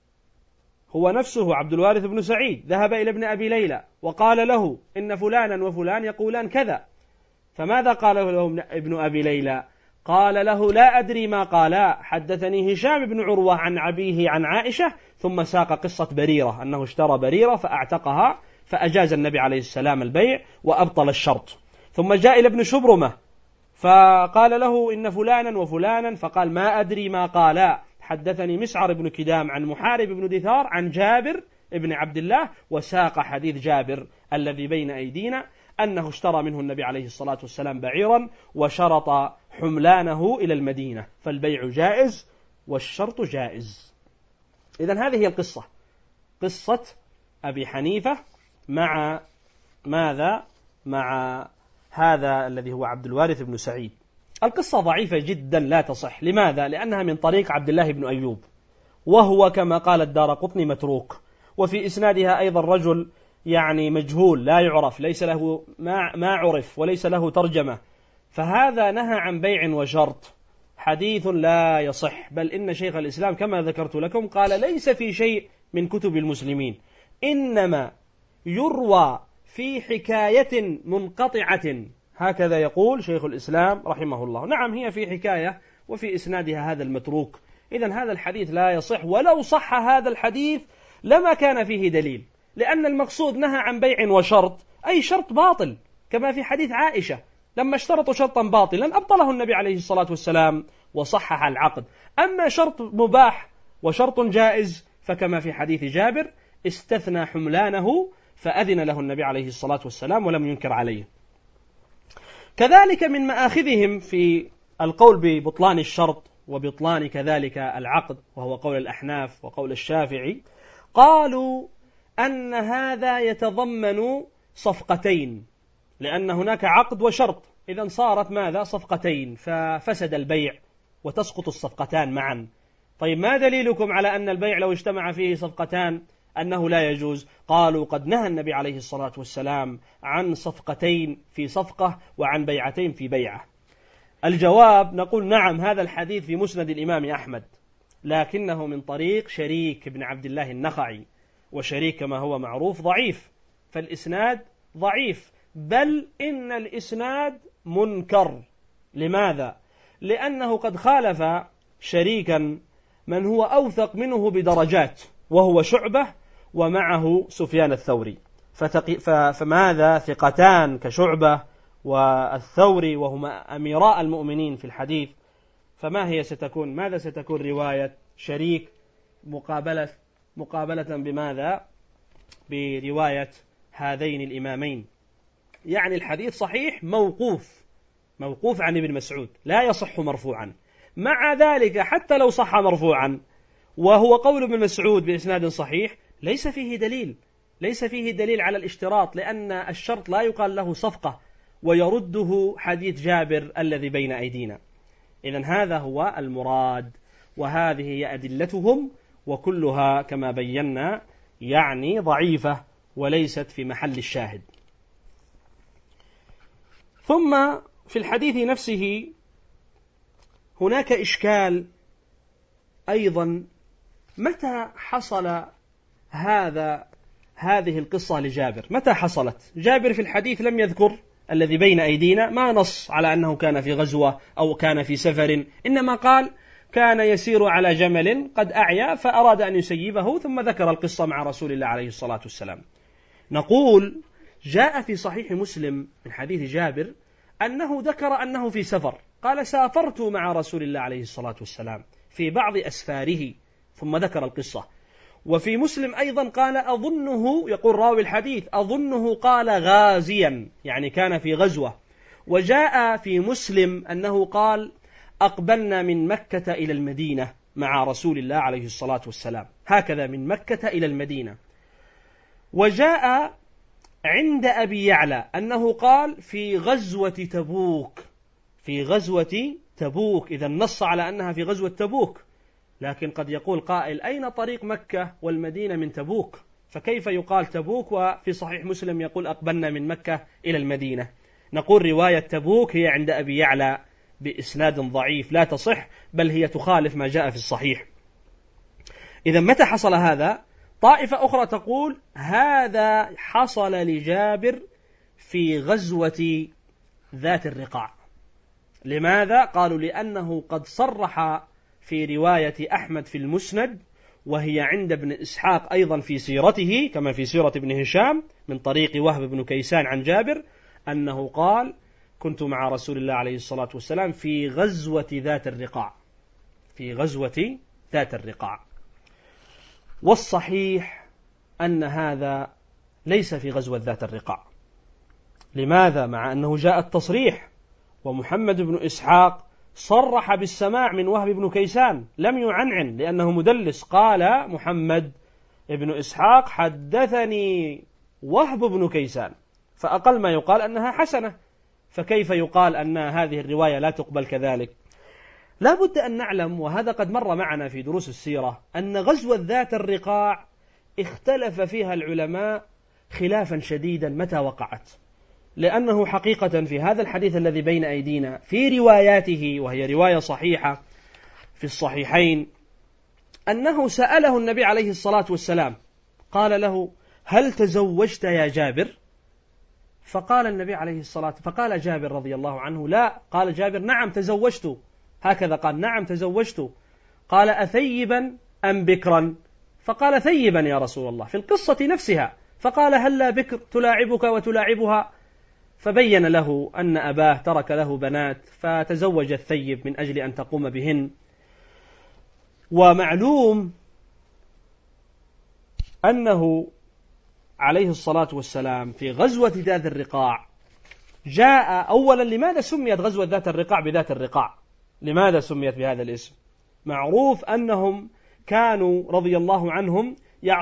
هو نفسه عبد الوارث بن سعيد ذهب إلى ابن أبي ليلى وقال له: إن فلانا وفلان يقولان كذا. فماذا قال له ابن أبي ليلى؟ قال له: لا أدري ما قال، حدثني هشام بن عروة عن أبيه عن عائشة. ثم ساق قصة بريرة أنه اشترى بريرة فأعتقها، فأجاز النبي عليه السلام البيع وأبطل الشرط. ثم جاء إلى ابن شبرمة فقال له: إن فلانا وفلانا، فقال: ما أدري ما قال، حدثني مسعر بن كدام عن محارب بن دثار عن جابر ابن عبد الله، وساق حديث جابر الذي بين أيدينا أنه اشترى منه النبي عليه الصلاة والسلام بعيرا وشرط حملانه إلى المدينة، فالبيع جائز والشرط جائز. إذن هذه هي القصة، قصة أبي حنيفة مع ماذا؟ مع هذا الذي هو عبد الوارث بن سعيد. القصة ضعيفة جدا لا تصح. لماذا؟ لأنها من طريق عبد الله بن أيوب، وهو كما قال الدارقطني متروك، وفي إسنادها أيضا رجل يعني مجهول لا يعرف، ليس له ما عرف وليس له ترجمة. فهذا نهى عن بيع وشرط، حديث لا يصح، بل إن شيخ الإسلام كما ذكرت لكم قال: ليس في شيء من كتب المسلمين، إنما يروى في حكاية منقطعة، هكذا يقول شيخ الإسلام رحمه الله. نعم، هي في حكاية وفي إسنادها هذا المتروك إذن هذا الحديث لا يصح، ولو صح هذا الحديث لما كان فيه دليل، لأن المقصود نهى عن بيع وشرط، أي شرط باطل، كما في حديث عائشة لما اشترطوا شرطا باطلا أبطله النبي عليه الصلاة والسلام وصحح العقد. أما شرط مباح وشرط جائز فكما في حديث جابر استثنى حملانه فأذن له النبي عليه الصلاة والسلام ولم ينكر عليه. كذلك من مآخذهم في القول ببطلان الشرط وبطلان كذلك العقد، وهو قول الأحناف وقول الشافعي، قالوا أن هذا يتضمن صفقتين، لأن هناك عقد وشرط، إذن صارت ماذا؟ صفقتين، ففسد البيع وتسقط الصفقتان معا. طيب ما دليلكم على أن البيع لو اجتمع فيه صفقتان أنه لا يجوز؟ قالوا قد نهى النبي عليه الصلاة والسلام عن صفقتين في صفقة وعن بيعتين في بيعة. الجواب نقول نعم، هذا الحديث في مسند الإمام أحمد، لكنه من طريق شريك بن عبد الله النخعي، وشريك كما هو معروف ضعيف، فالإسناد ضعيف، بل إن الإسناد منكر. لماذا؟ لأنه قد خالف شريكا من هو أوثق منه بدرجات، وهو شعبة، ومعه سفيان الثوري، فماذا ثقتان كشعبة والثوري وهما أميراء المؤمنين في الحديث، ماذا ستكون رواية شريك مقابلة بماذا؟ برواية هذين الإمامين. يعني الحديث صحيح موقوف عن ابن مسعود، لا يصح مرفوعا. مع ذلك حتى لو صح مرفوعا وهو قول ابن مسعود بإسناد صحيح ليس فيه دليل على الاشتراط، لأن الشرط لا يقال له صفقة، ويرده حديث جابر الذي بين أيدينا. إذن هذا هو المراد، وهذه هي أدلتهم، وكلها كما بينا يعني ضعيفة وليست في محل الشاهد. ثم في الحديث نفسه هناك إشكال أيضا، متى حصل هذه القصة لجابر؟ متى حصلت؟ جابر في الحديث لم يذكر الذي بين أيدينا، ما نص على أنه كان في غزوة أو كان في سفر، إنما قال كان يسير على جمل قد أعيا فأراد أن يسيبه، ثم ذكر القصة مع رسول الله عليه الصلاة والسلام. نقول جاء في صحيح مسلم من حديث جابر أنه ذكر أنه في سفر، قال سافرت مع رسول الله عليه الصلاة والسلام في بعض أسفاره، ثم ذكر القصة. وفي مسلم أيضا قال أظنه، يقول راوي الحديث أظنه قال غازيا، يعني كان في غزوة. وجاء في مسلم أنه قال أقبلنا من مكة إلى المدينة مع رسول الله عليه الصلاة والسلام، هكذا من مكة إلى المدينة. وجاء عند أبي يعلى أنه قال في غزوة تبوك، إذا نص على أنها في غزوة تبوك، لكن قد يقول قائل أين طريق مكة والمدينة من تبوك؟ فكيف يقال تبوك وفي صحيح مسلم يقول أقبلنا من مكة إلى المدينة؟ نقول رواية تبوك هي عند أبي يعلى بإسناد ضعيف لا تصح، بل هي تخالف ما جاء في الصحيح. إذا متى حصل هذا؟ طائفة أخرى تقول هذا حصل لجابر في غزوة ذات الرقاع. لماذا؟ قالوا لأنه قد صرح في رواية أحمد في المسند، وهي عند ابن إسحاق أيضا في سيرته كما في سيرة ابن هشام من طريق وهب بن كيسان عن جابر، أنه قال كنت مع رسول الله عليه الصلاة والسلام في غزوة ذات الرقاع. والصحيح أن هذا ليس في غزوة ذات الرقاع. لماذا؟ مع أنه جاء التصريح، ومحمد بن إسحاق صرح بالسماع من وهب بن كيسان، لم يعنعن لأنه مدلس. قال محمد بن إسحاق حدثني وهب بن كيسان، فأقل ما يقال أنها حسنة، فكيف يقال أن هذه الرواية لا تقبل كذلك؟ لا بد أن نعلم، وهذا قد مر معنا في دروس السيرة، أن غزوة ذات الرقاع اختلف فيها العلماء خلافا شديدا متى وقعت، لأنه حقيقة في هذا الحديث الذي بين أيدينا في رواياته، وهي رواية صحيحة في الصحيحين، أنه سأله النبي عليه الصلاة والسلام قال له هل تزوجت يا جابر؟ فقال جابر رضي الله عنه لا. قال جابر نعم تزوجت، هكذا قال نعم تزوجت. قال أثيبا أم بكرا؟ فقال ثيبا يا رسول الله في القصة نفسها. فقال هلا بكر تلاعبك وتلاعبها؟ فبين له أن أباه ترك له بنات فتزوج الثيب من أجل أن تقوم بهن. ومعلوم أنه عليه الصلاة والسلام في غزوة ذات الرقاع جاء أولا. لماذا سميت غزوة ذات الرقاع بذات الرقاع؟ لماذا سميت بهذا الاسم؟ معروف أنهم كانوا رضي الله عنهم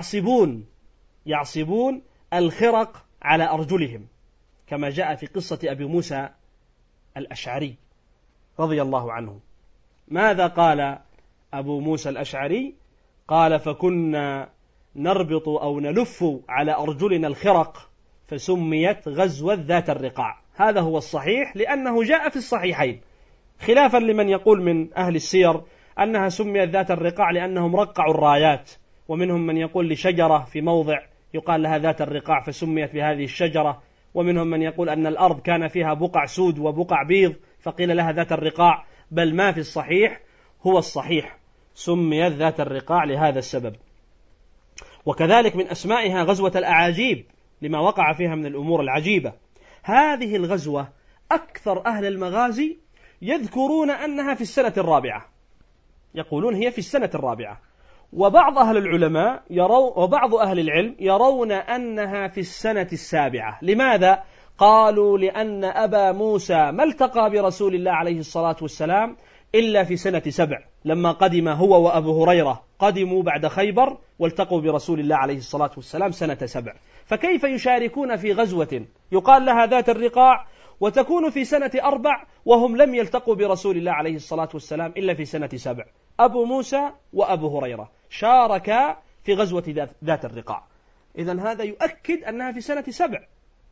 يعصبون الخرق على أرجلهم، كما جاء في قصة أبي موسى الأشعري رضي الله عنه. ماذا قال أبو موسى الأشعري؟ قال فكنا نربط أو نلف على أرجلنا الخرق فسميت غزوة ذات الرقاع. هذا هو الصحيح لأنه جاء في الصحيحين، خلافا لمن يقول من أهل السير أنها سميت ذات الرقاع لأنهم رقعوا الرايات، ومنهم من يقول لشجرة في موضع يقال لها ذات الرقاع فسميت بهذه الشجرة، ومنهم من يقول أن الأرض كان فيها بقع سود وبقع بيض فقيل لها ذات الرقاع. بل ما في الصحيح هو الصحيح، سميت ذات الرقاع لهذا السبب. وكذلك من أسمائها غزوة الأعاجيب لما وقع فيها من الأمور العجيبة. هذه الغزوة أكثر أهل المغازي يذكرون أنها في السنة الرابعة، يقولون هي في السنة الرابعة، وبعض أهل العلم يرون أنها في السنة السابعة. لماذا؟ قالوا لأن أبا موسى ما التقى برسول الله عليه الصلاة والسلام إلا في سنة 7، لما قدم هو وأبو هريرة قدموا بعد خيبر والتقوا برسول الله عليه الصلاة والسلام سنة 7، فكيف يشاركون في غزوة يقال لها ذات الرقاع وتكون في سنة 4 وهم لم يلتقوا برسول الله عليه الصلاة والسلام إلا في سنة 7؟ أبو موسى وأبو هريرة شاركا في غزوة ذات الرقاع، إذن هذا يؤكد أنها في سنة 7.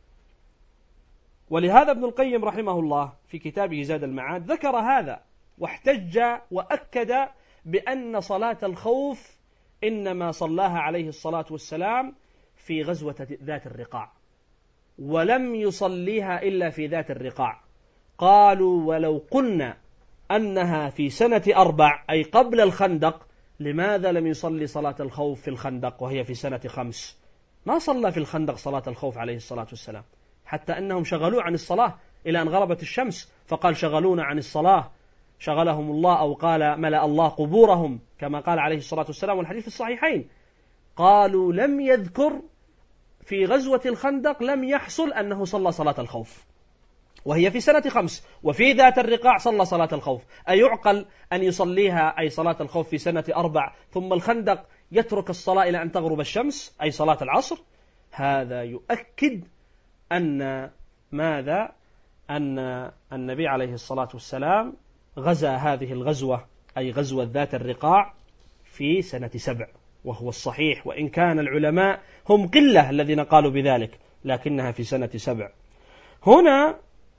ولهذا ابن القيم رحمه الله في كتابه زاد المعاد ذكر هذا واحتج وأكد بأن صلاة الخوف إنما صلاها عليه الصلاة والسلام في غزوة ذات الرقاع، ولم يصليها إلا في ذات الرقاع. قالوا ولو قلنا أنها في سنة 4 أي قبل الخندق لماذا لم يصلي صلاة الخوف في الخندق وهي في سنة 5؟ ما صلى في الخندق صلاة الخوف عليه الصلاة والسلام، حتى أنهم شغلوا عن الصلاة إلى أن غربت الشمس، فقال شغلونا عن الصلاة شغلهم الله، أو قال ملأ الله قبورهم كما قال عليه الصلاة والسلام، والحديث في الصحيحين. قالوا لم يذكر في غزوة الخندق لم يحصل أنه صلى صلاة الخوف وهي في سنة 5، وفي ذات الرقاع صلى صلاة الخوف. أيعقل أن يصليها أي صلاة الخوف في سنة 4 ثم الخندق يترك الصلاة إلى أن تغرب الشمس أي صلاة العصر؟ هذا يؤكد أن ماذا؟ أن النبي عليه الصلاة والسلام غزا هذه الغزوة أي غزوة ذات الرقاع في سنة 7، وهو الصحيح، وإن كان العلماء هم قلة الذين قالوا بذلك، لكنها في سنة 7. هنا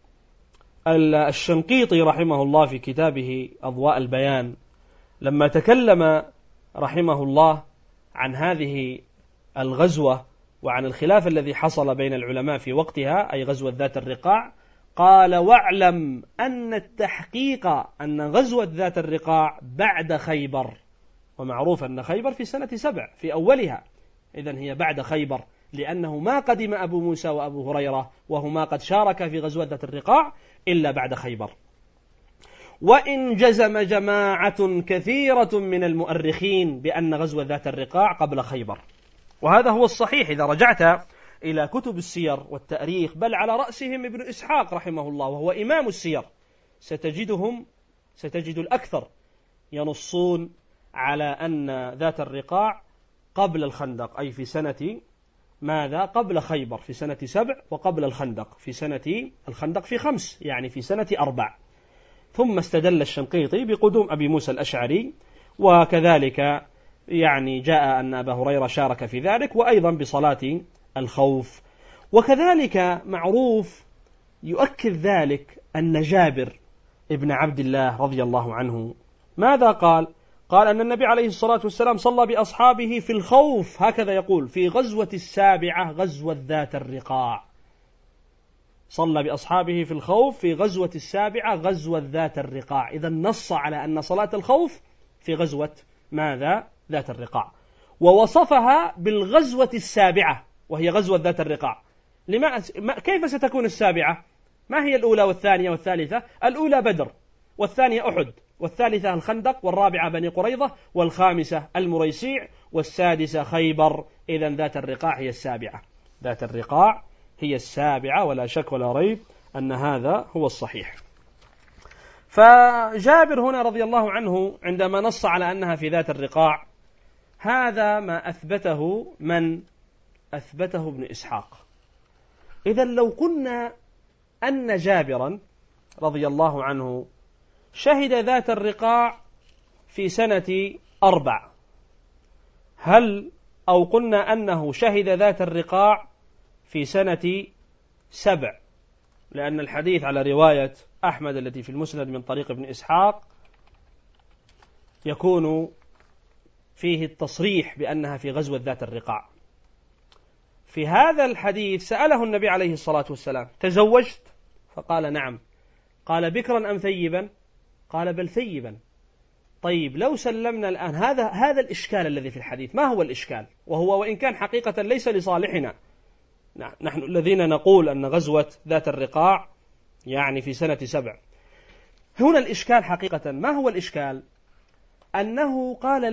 الشنقيطي رحمه الله في كتابه أضواء البيان لما تكلم رحمه الله عن هذه الغزوة وعن الخلاف الذي حصل بين العلماء في وقتها أي غزوة ذات الرقاع، قال واعلم أن التحقيق أن غزوة ذات الرقاع بعد خيبر، ومعروف أن خيبر في سنة 7 في أولها، إذن هي بعد خيبر، لأنه ما قدم أبو موسى وأبو هريرة وهما قد شاركا في غزوة ذات الرقاع إلا بعد خيبر. وإن جزم جماعة كثيرة من المؤرخين بأن غزوة ذات الرقاع قبل خيبر، وهذا هو الصحيح إذا رجعت إلى كتب السير والتاريخ، بل على رأسهم ابن إسحاق رحمه الله وهو إمام السير، ستجد الأكثر ينصون على أن ذات الرقاع قبل الخندق أي في سنة ماذا؟ قبل خيبر في سنة 7، وقبل الخندق في سنة الخندق في 5 يعني في سنة 4. ثم استدل الشنقيطي بقدوم أبي موسى الأشعري، وكذلك يعني جاء أن أبا هريرة شارك في ذلك، وأيضا بصلاة الخوف. وكذلك معروف يؤكد ذلك أن جابر ابن عبد الله رضي الله عنه ماذا قال؟ قال أن النبي عليه الصلاة والسلام صلى بأصحابه في الخوف، هكذا يقول، في غزوة 7 غزوة ذات الرقاع، صلى بأصحابه في الخوف في غزوة 7 غزوة ذات الرقاع. إذا نص على أن صلاة الخوف في غزوة ماذا؟ ذات الرقاع، ووصفها بالغزوة السابعة وهي غزوة ذات الرقاع. كيف ستكون السابعة؟ ما هي الأولى والثانية والثالثة؟ الأولى بدر، والثانية أحد، والثالثة الخندق، والرابعة بني قريظة، والخامسة المريسيع، والسادسة خيبر. إذن ذات الرقاع هي السابعة، ذات الرقاع هي السابعة، ولا شك ولا ريب أن هذا هو الصحيح. فجابر هنا رضي الله عنه عندما نص على أنها في ذات الرقاع، هذا ما أثبته من أثبته ابن إسحاق. إذن لو قلنا أن جابرا رضي الله عنه شهد ذات الرقاع في سنة 4، أو قلنا أنه شهد ذات الرقاع في سنة 7، لأن الحديث على رواية أحمد التي في المسند من طريق ابن إسحاق يكون فيه التصريح بأنها في غزوة ذات الرقاع. في هذا الحديث سأله النبي عليه الصلاة والسلام: تزوجت؟ فقال: نعم. قال: بكرا أم ثيبا؟ قال: بل ثيبا. طيب لو سلمنا الآن هذا الإشكال الذي في الحديث، ما هو الإشكال؟ وهو وإن كان حقيقة ليس لصالحنا نحن الذين نقول أن غزوة ذات الرقاع يعني في سنة 7. هنا الإشكال حقيقة ما هو الإشكال؟ أنه قال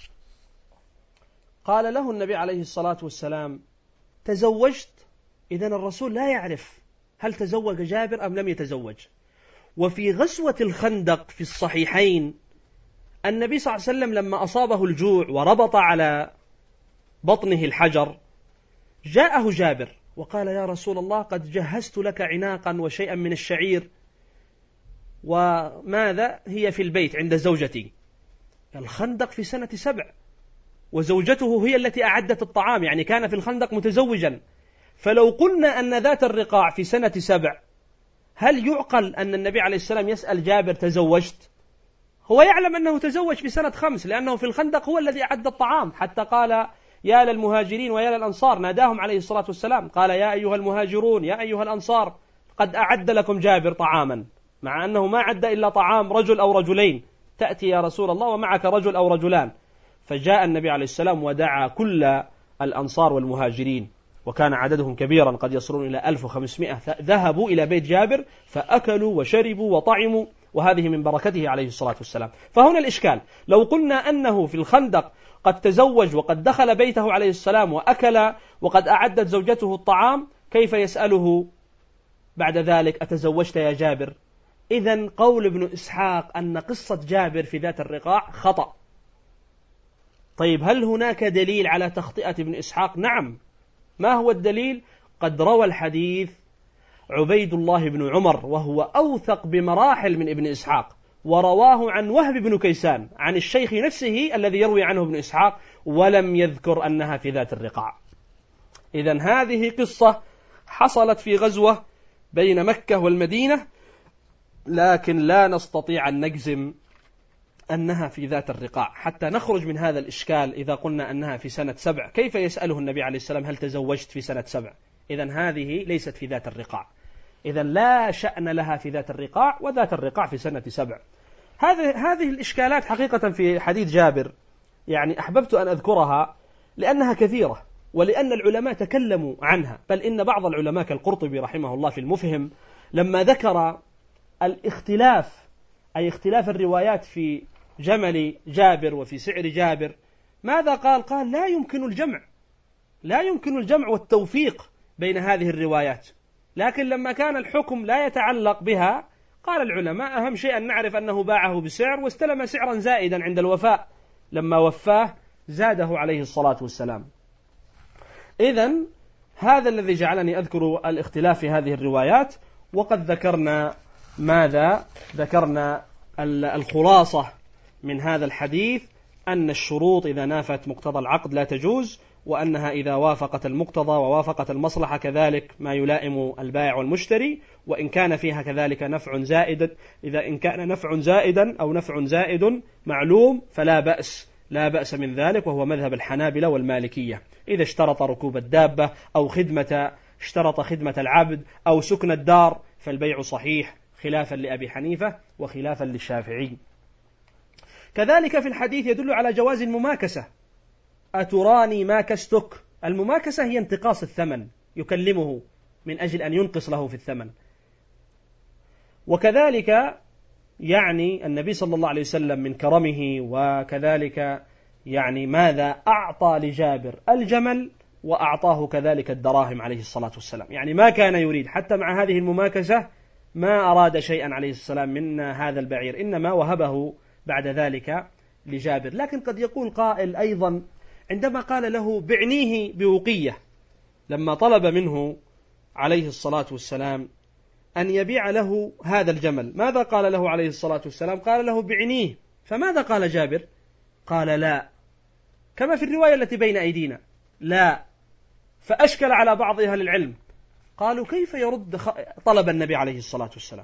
له النبي عليه الصلاة والسلام: تزوجت؟ إذن الرسول لا يعرف هل تزوج جابر أم لم يتزوج. وفي غزوة الخندق في الصحيحين النبي صلى الله عليه وسلم لما أصابه الجوع وربط على بطنه الحجر، جاءه جابر وقال: يا رسول الله، قد جهزت لك عناقا وشيئا من الشعير، وماذا هي في البيت عند زوجتي. الخندق في سنة 7 وزوجته هي التي أعدت الطعام، يعني كان في الخندق متزوجا. فلو قلنا أن ذات الرقاع في سنة 7، هل يعقل أن النبي عليه السلام يسأل جابر: تزوجت؟ هو يعلم أنه تزوج في سنة 5، لأنه في الخندق هو الذي أعد الطعام، حتى قال: يا للمهاجرين ويا للأنصار، ناداهم عليه الصلاة والسلام، قال: يا أيها المهاجرون يا أيها الأنصار، قد أعد لكم جابر طعاما، مع أنه ما عد إلا طعام رجل أو رجلين، تأتي يا رسول الله ومعك رجل أو رجلان. فجاء النبي عليه السلام ودعا كل الأنصار والمهاجرين، وكان عددهم كبيرا قد يصلون إلى 1500، ذهبوا إلى بيت جابر فأكلوا وشربوا وطعموا، وهذه من بركته عليه الصلاة والسلام. فهنا الإشكال، لو قلنا أنه في الخندق قد تزوج وقد دخل بيته عليه السلام وأكل وقد أعدت زوجته الطعام، كيف يسأله بعد ذلك: أتزوجت يا جابر؟ إذن قول ابن إسحاق أن قصة جابر في ذات الرقاع خطأ. طيب هل هناك دليل على تخطئة ابن إسحاق؟ نعم. ما هو الدليل؟ قد روى الحديث عبيد الله بن عمر، وهو أوثق بمراحل من ابن إسحاق، ورواه عن وهب بن كيسان عن الشيخ نفسه الذي يروي عنه ابن إسحاق، ولم يذكر أنها في ذات الرقاع. إذن هذه قصة حصلت في غزوة بين مكة والمدينة، لكن لا نستطيع أن نجزم أنها في ذات الرقاع حتى نخرج من هذا الإشكال. إذا قلنا أنها في سنة 7، كيف يسأله النبي عليه السلام: هل تزوجت في سنة 7؟ إذن هذه ليست في ذات الرقاع، إذن لا شأن لها في ذات الرقاع، وذات الرقاع في سنة 7. هذه الإشكالات حقيقة في حديث جابر يعني أحببت أن أذكرها لأنها كثيرة، ولأن العلماء تكلموا عنها، بل إن بعض العلماء كالقرطبي رحمه الله في المفهم لما ذكر الاختلاف، أي اختلاف الروايات في جمل جابر وفي سعر جابر، ماذا قال؟ قال: لا يمكن الجمع والتوفيق بين هذه الروايات. لكن لما كان الحكم لا يتعلق بها، قال العلماء: أهم شيء أن نعرف أنه باعه بسعر واستلم سعرا زائدا عند الوفاء، لما وفاه زاده عليه الصلاة والسلام. إذن هذا الذي جعلني أذكر الاختلاف في هذه الروايات. وقد ذكرنا ماذا؟ ذكرنا الخلاصة من هذا الحديث، أن الشروط إذا نافت مقتضى العقد لا تجوز، وأنها إذا وافقت المقتضى ووافقت المصلحة كذلك ما يلائم البائع والمشتري، وإن كان فيها كذلك نفع زائد، إذا إن كان نفع زائدا أو نفع زائد معلوم فلا بأس، لا بأس من ذلك، وهو مذهب الحنابلة والمالكية. إذا اشترط ركوب الدابة أو اشترط خدمة العبد أو سكن الدار فالبيع صحيح، خلافا لأبي حنيفة وخلافا للشافعي. كذلك في الحديث يدل على جواز المماكسة. أتراني ماكستك، المماكسة هي انتقاص الثمن، يكلمه من أجل أن ينقص له في الثمن. وكذلك يعني النبي صلى الله عليه وسلم من كرمه، وكذلك يعني ماذا أعطى لجابر الجمل وأعطاه كذلك الدراهم عليه الصلاة والسلام، يعني ما كان يريد حتى مع هذه المماكسة، ما أراد شيئا عليه السلام من هذا البعير، إنما وهبه بعد ذلك لجابر. لكن قد يقول قائل أيضا عندما قال له بعنيه بوقية، لما طلب منه عليه الصلاة والسلام أن يبيع له هذا الجمل، ماذا قال له عليه الصلاة والسلام؟ قال له بعنيه. فماذا قال جابر؟ قال لا، كما في الرواية التي بين أيدينا، لا. فأشكل على بعض أهل العلم، قالوا كيف يرد طلب النبي عليه الصلاة والسلام؟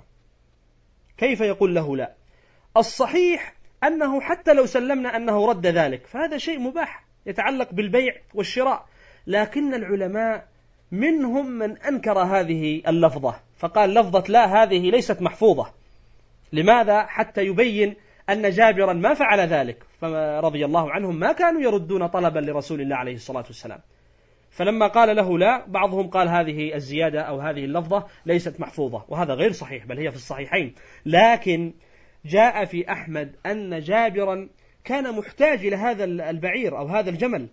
كيف يقول له لا؟ الصحيح أنه حتى لو سلمنا أنه رد ذلك فهذا شيء مباح يتعلق بالبيع والشراء، لكن العلماء منهم من أنكر هذه اللفظة، فقال لفظة لا هذه ليست محفوظة. لماذا؟ حتى يبين أن جابرا ما فعل ذلك، فرضي الله عنهم ما كانوا يردون طلبا لرسول الله عليه الصلاة والسلام. فلما قال له لا، بعضهم قال هذه الزيادة أو هذه اللفظة ليست محفوظة، وهذا غير صحيح، بل هي في الصحيحين. لكن جاء في أحمد أن جابرا كان محتاج لهذا البعير أو هذا الجمل،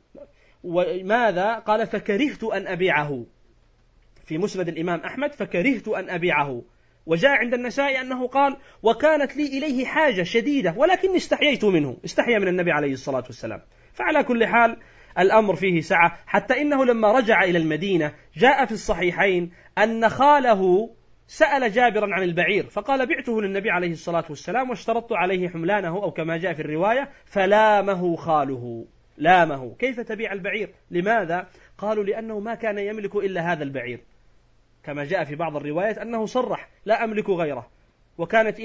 وماذا قال؟ فكرهت أن أبيعه، في مسند الإمام أحمد فكرهت أن أبيعه. وجاء عند النسائي أنه قال وكانت لي إليه حاجة شديدة ولكني استحييت منه، استحيا من النبي عليه الصلاة والسلام. فعلى كل حال الأمر فيه سعة، حتى إنه لما رجع إلى المدينة جاء في الصحيحين أن خاله سأل جابرا عن البعير فقال بعته للنبي عليه الصلاة والسلام واشترطت عليه حملانه، أو كما جاء في الرواية فلامه خاله، لامه كيف تبيع البعير؟ لماذا؟ قالوا لأنه ما كان يملك إلا هذا البعير، كما جاء في بعض الروايات أنه صرح لا أملك غيره، وكانت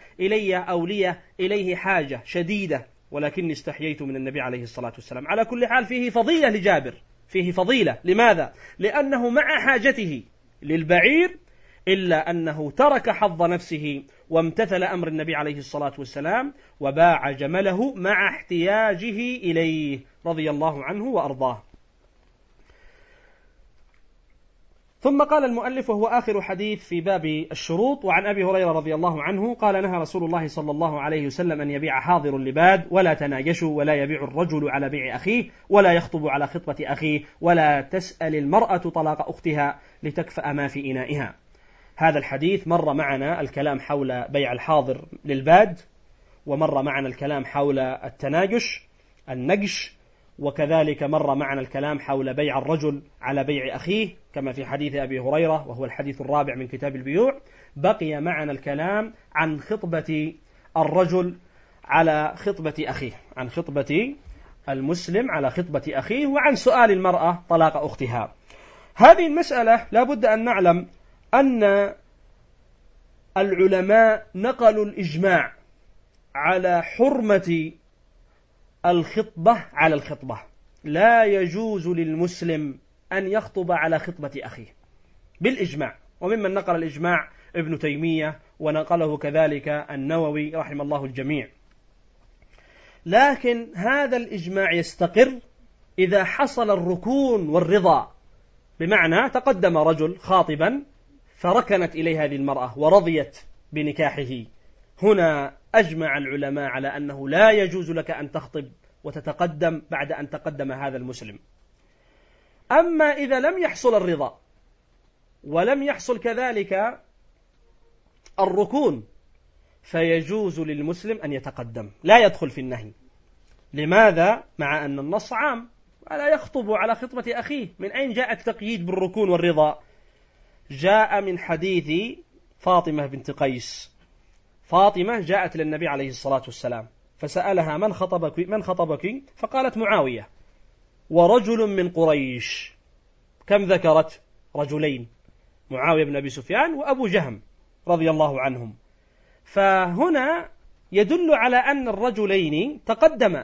إليه حاجة شديدة ولكني استحييت من النبي عليه الصلاة والسلام. على كل حال فيه فضيلة لجابر، فيه فضيلة. لماذا؟ لأنه مع حاجته للبعير إلا أنه ترك حظ نفسه وامتثل أمر النبي عليه الصلاة والسلام وباع جمله مع احتياجه إليه رضي الله عنه وأرضاه. ثم قال المؤلف وهو آخر حديث في باب الشروط: وعن أبي هريرة رضي الله عنه قال نهى رسول الله صلى الله عليه وسلم أن يبيع حاضر لباد، ولا تناجشوا، ولا يبيع الرجل على بيع أخيه، ولا يخطب على خطبة أخيه، ولا تسأل المرأة طلاق أختها لتكفأ ما في إنائها. هذا الحديث مر معنا الكلام حول بيع الحاضر للباد، ومر معنا الكلام حول التناجش النجش، وكذلك مر معنا الكلام حول بيع الرجل على بيع أخيه كما في حديث أبي هريرة وهو الحديث الرابع من كتاب البيوع. بقي معنا الكلام عن خطبة الرجل على خطبة أخيه، عن خطبة المسلم على خطبة أخيه، وعن سؤال المرأة طلاق أختها. هذه المسألة لا بد أن نعلم أن العلماء نقلوا الإجماع على حرمة الخطبة على الخطبة، لا يجوز للمسلم أن يخطب على خطبة أخيه بالإجماع. وممن نقل الإجماع ابن تيمية، ونقله كذلك النووي رحم الله الجميع. لكن هذا الإجماع يستقر إذا حصل الركون والرضا، بمعنى تقدم رجل خاطبا فركنت إليه هذه المرأة ورضيت بنكاحه، هنا أجمع العلماء على أنه لا يجوز لك أن تخطب وتتقدم بعد أن تقدم هذا المسلم. أما إذا لم يحصل الرضا ولم يحصل كذلك الركون فيجوز للمسلم أن يتقدم، لا يدخل في النهي. لماذا؟ مع أن النص عام ألا يخطب على خطبة أخيه. من أين جاء التقييد بالركون والرضا؟ جاء من حديث فاطمة بنت قيس. فاطمة جاءت للنبي عليه الصلاة والسلام فسألها من خطبك؟ فقالت معاوية ورجل من قريش. كم ذكرت؟ رجلين، معاوية بن أبي سفيان وأبو جهم رضي الله عنهم. فهنا يدل على أن الرجلين تقدما.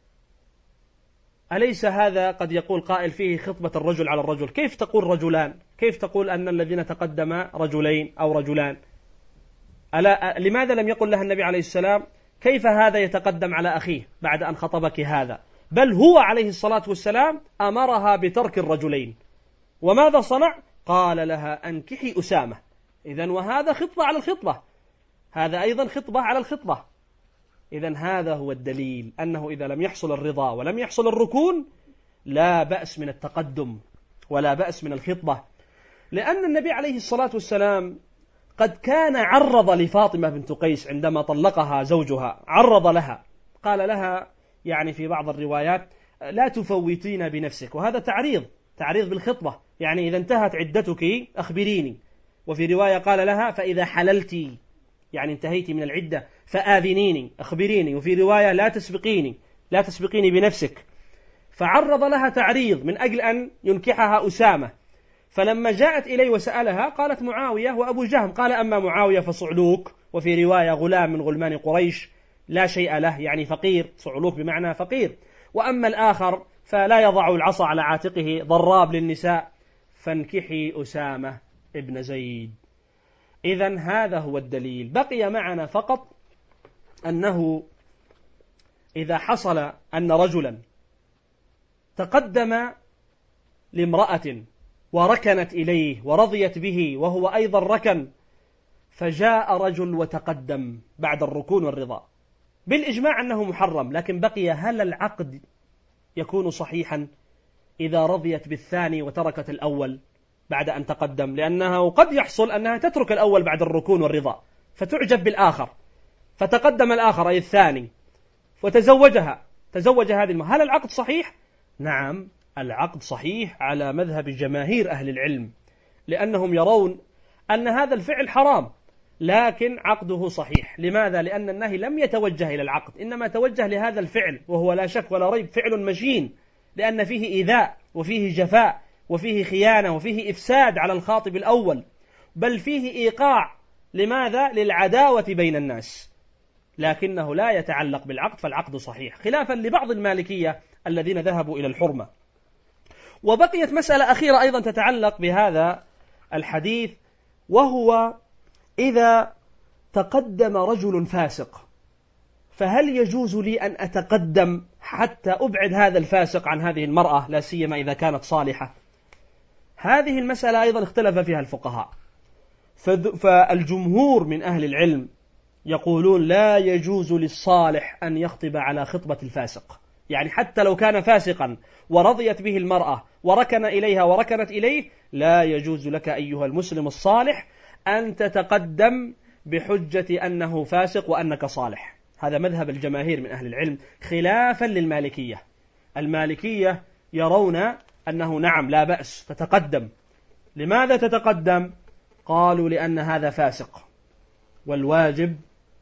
أليس هذا قد يقول قائل فيه خطبة الرجل على الرجل؟ كيف تقول رجلان؟ كيف تقول أن الذين تقدما رجلين أو رجلان؟ لماذا لم يقل لها النبي عليه السلام كيف هذا يتقدم على أخيه بعد أن خطبك هذا؟ بل هو عليه الصلاة والسلام أمرها بترك الرجلين. وماذا صنع؟ قال لها أنكحي أسامة. إذن وهذا خطبة على الخطبة، هذا أيضا خطبة على الخطبة. إذن هذا هو الدليل أنه إذا لم يحصل الرضا ولم يحصل الركون لا بأس من التقدم ولا بأس من الخطبة، لأن النبي عليه الصلاة والسلام قد كان عرض لفاطمة بنت قيس عندما طلقها زوجها، عرض لها، قال لها يعني في بعض الروايات لا تفوتين بنفسك، وهذا تعريض بالخطبة، يعني إذا انتهت عدتك أخبريني. وفي رواية قال لها فإذا حللتي، يعني انتهيتي من العدة فآذنيني، أخبريني. وفي رواية لا تسبقيني بنفسك. فعرض لها تعريض من أجل أن ينكحها أسامة. فلما جاءت إليه وسألها قالت معاوية وأبو جهم. قال أما معاوية فصعلوك، وفي رواية غلام من غلمان قريش لا شيء له، يعني فقير، صعلوك بمعنى فقير. وأما الآخر فلا يضع العصا على عاتقه، ضراب للنساء، فانكحي أسامة ابن زيد. إذن هذا هو الدليل. بقي معنا فقط أنه إذا حصل أن رجلا تقدم لامرأة وركنت إليه ورضيت به وهو أيضا ركن، فجاء رجل وتقدم بعد الركون والرضا، بالإجماع أنه محرم، لكن بقي هل العقد يكون صحيحا إذا رضيت بالثاني وتركت الأول بعد أن تقدم؟ لأنه قد يحصل أنها تترك الأول بعد الركون والرضا فتعجب بالآخر، فتقدم الآخر أي الثاني تزوج هذه المرأة. هل العقد صحيح؟ نعم، العقد صحيح على مذهب جماهير أهل العلم، لأنهم يرون أن هذا الفعل حرام، لكن عقده صحيح. لماذا؟ لأن النهي لم يتوجه إلى العقد، إنما توجه لهذا الفعل، وهو لا شك ولا ريب فعل مشين، لأن فيه إيذاء وفيه جفاء وفيه خيانة وفيه إفساد على الخاطب الأول، بل فيه إيقاع. لماذا؟ للعداوة بين الناس، لكنه لا يتعلق بالعقد، فالعقد صحيح، خلافا لبعض المالكية الذين ذهبوا إلى الحرمة. وبقيت مسألة أخيرة أيضا تتعلق بهذا الحديث، وهو إذا تقدم رجل فاسق فهل يجوز لي أن أتقدم حتى أبعد هذا الفاسق عن هذه المرأة، لا سيما إذا كانت صالحة؟ هذه المسألة أيضا اختلف فيها الفقهاء، فالجمهور من أهل العلم يقولون لا يجوز للصالح أن يخطب على خطبة الفاسق، يعني حتى لو كان فاسقا ورضيت به المرأة وركن إليها وركنت إليه، لا يجوز لك أيها المسلم الصالح أن تتقدم بحجة أنه فاسق وأنك صالح. هذا مذهب الجماهير من أهل العلم، خلافا للمالكية. المالكية يرون أنه نعم لا بأس تتقدم. لماذا تتقدم؟ قالوا لأن هذا فاسق، والواجب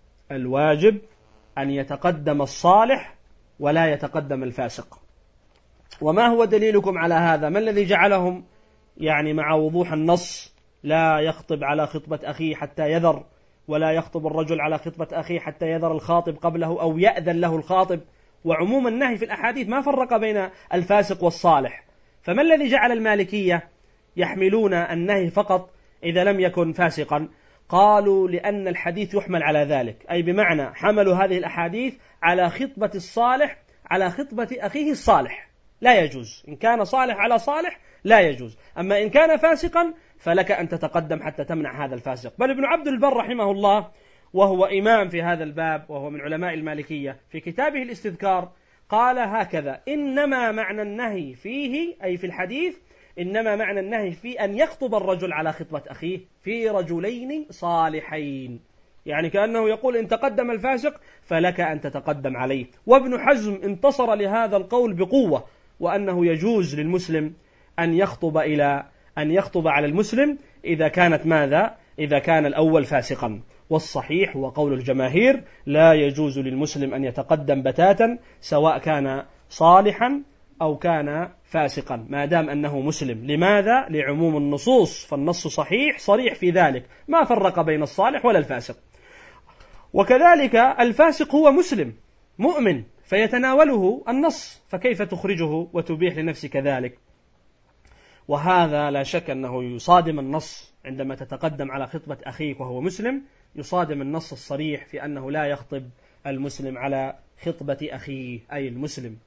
أن يتقدم الصالح ولا يتقدم الفاسق. وما هو دليلكم على هذا؟ ما الذي جعلهم يعني مع وضوح النص لا يخطب على خطبة أخيه حتى يذر، ولا يخطب الرجل على خطبة أخيه حتى يذر الخاطب قبله أو يأذن له الخاطب؟ وعموم النهي في الأحاديث ما فرق بين الفاسق والصالح. فما الذي جعل المالكية يحملون النهي فقط إذا لم يكن فاسقا؟ قالوا لأن الحديث يحمل على ذلك، أي بمعنى حملوا هذه الأحاديث على خطبة الصالح على خطبة أخيه الصالح، لا يجوز. إن كان صالح على صالح لا يجوز، أما إن كان فاسقا فلك أن تتقدم حتى تمنع هذا الفاسق. بل ابن عبد البر رحمه الله وهو إمام في هذا الباب وهو من علماء المالكية، في كتابه الاستذكار قال هكذا: إنما معنى النهي فيه، أي في الحديث، إنما معنى النهي في أن يخطب الرجل على خطبة أخيه في رجلين صالحين، يعني كأنه يقول إن تقدم الفاسق فلك أن تتقدم عليه. وابن حزم انتصر لهذا القول بقوة، وأنه يجوز للمسلم أن يخطب على المسلم إذا كانت ماذا؟ إذا كان الأول فاسقا. والصحيح هو قول الجماهير: لا يجوز للمسلم أن يتقدم بتاتا سواء كان صالحا أو كان فاسقا ما دام أنه مسلم. لماذا؟ لعموم النصوص، فالنص صريح في ذلك، ما فرق بين الصالح ولا الفاسق. وكذلك الفاسق هو مسلم مؤمن فيتناوله النص، فكيف تخرجه وتبيح لنفسك ذلك؟ وهذا لا شك أنه يصادم النص عندما تتقدم على خطبة أخيك وهو مسلم، يصادم النص الصريح في أنه لا يخطب المسلم على خطبة أخيه أي المسلم.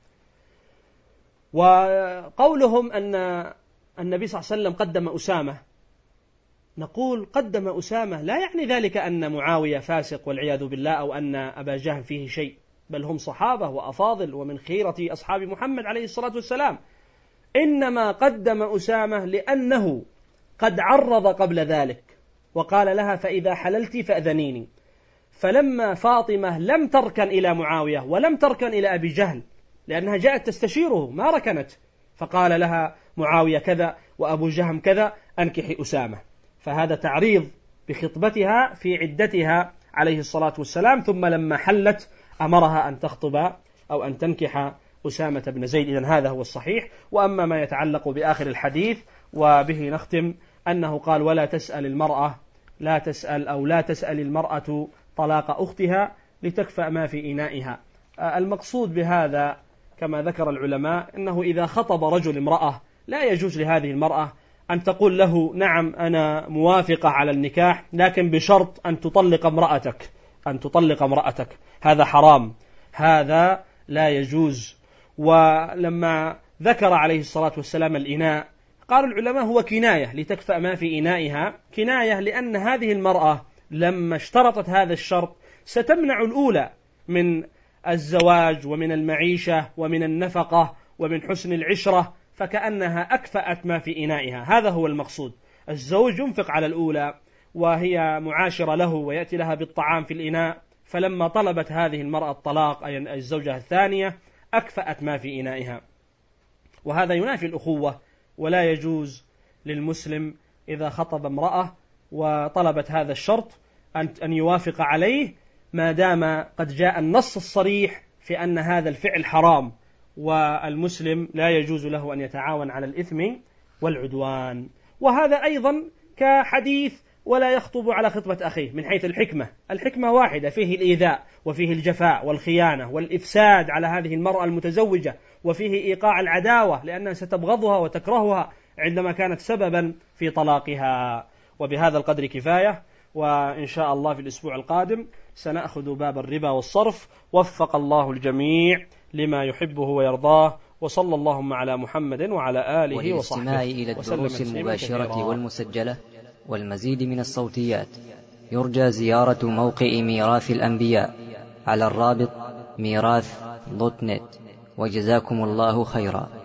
وقولهم أن النبي صلى الله عليه وسلم قدم أسامة، نقول قدم أسامة لا يعني ذلك أن معاوية فاسق والعياذ بالله أو أن أبا جهل فيه شيء، بل هم صحابة وأفاضل ومن خيرة أصحاب محمد عليه الصلاة والسلام. إنما قدم أسامة لأنه قد عرض قبل ذلك وقال لها فإذا حللت فأذنيني، فلما فاطمة لم تركن إلى معاوية ولم تركن إلى أبي جهل لأنها جاءت تستشيره ما ركنت، فقال لها معاوية كذا وأبو جهم كذا أنكحي أسامة، فهذا تعريض بخطبتها في عدتها عليه الصلاة والسلام. ثم لما حلت أمرها أن تخطب أو أن تنكح أسامة بن زيد. إذن هذا هو الصحيح. وأما ما يتعلق بآخر الحديث وبه نختم أنه قال ولا تسأل المرأة لا تسأل المرأة طلاق أختها لتكفأ ما في إنائها. المقصود بهذا كما ذكر العلماء أنه إذا خطب رجل امرأة لا يجوز لهذه المرأة أن تقول له نعم أنا موافقة على النكاح لكن بشرط أن تطلق امرأتك، هذا حرام، هذا لا يجوز. ولما ذكر عليه الصلاة والسلام الإناء قال العلماء هو كناية لتكفأ ما في إنائها، كناية لأن هذه المرأة لما اشترطت هذا الشرط ستمنع الأولى من الزواج ومن المعيشة ومن النفقة ومن حسن العشرة، فكأنها أكفأت ما في إنائها. هذا هو المقصود. الزوج ينفق على الأولى وهي معاشرة له ويأتي لها بالطعام في الإناء، فلما طلبت هذه المرأة الطلاق أي الزوجة الثانية أكفأت ما في إنائها، وهذا ينافي الأخوة. ولا يجوز للمسلم إذا خطب امرأة وطلبت هذا الشرط أن يوافق عليه ما دام قد جاء النص الصريح في أن هذا الفعل حرام، والمسلم لا يجوز له أن يتعاون على الإثم والعدوان. وهذا أيضا كحديث ولا يخطب على خطبة أخيه من حيث الحكمة واحدة، فيه الإيذاء وفيه الجفاء والخيانة والإفساد على هذه المرأة المتزوجة، وفيه إيقاع العداوة لأنها ستبغضها وتكرهها عندما كانت سببا في طلاقها. وبهذا القدر كفاية، وإن شاء الله في الأسبوع القادم سنأخذ باب الربا والصرف. وفق الله الجميع لما يحبه ويرضاه، وصلى اللهم على محمد وعلى آله وصحبه. والاستماع إلى الدروس المباشرة والمسجلة والمزيد من الصوتيات يرجى زيارة موقع ميراث الأنبياء على الرابط ميراث.net. وجزاكم الله خيرا.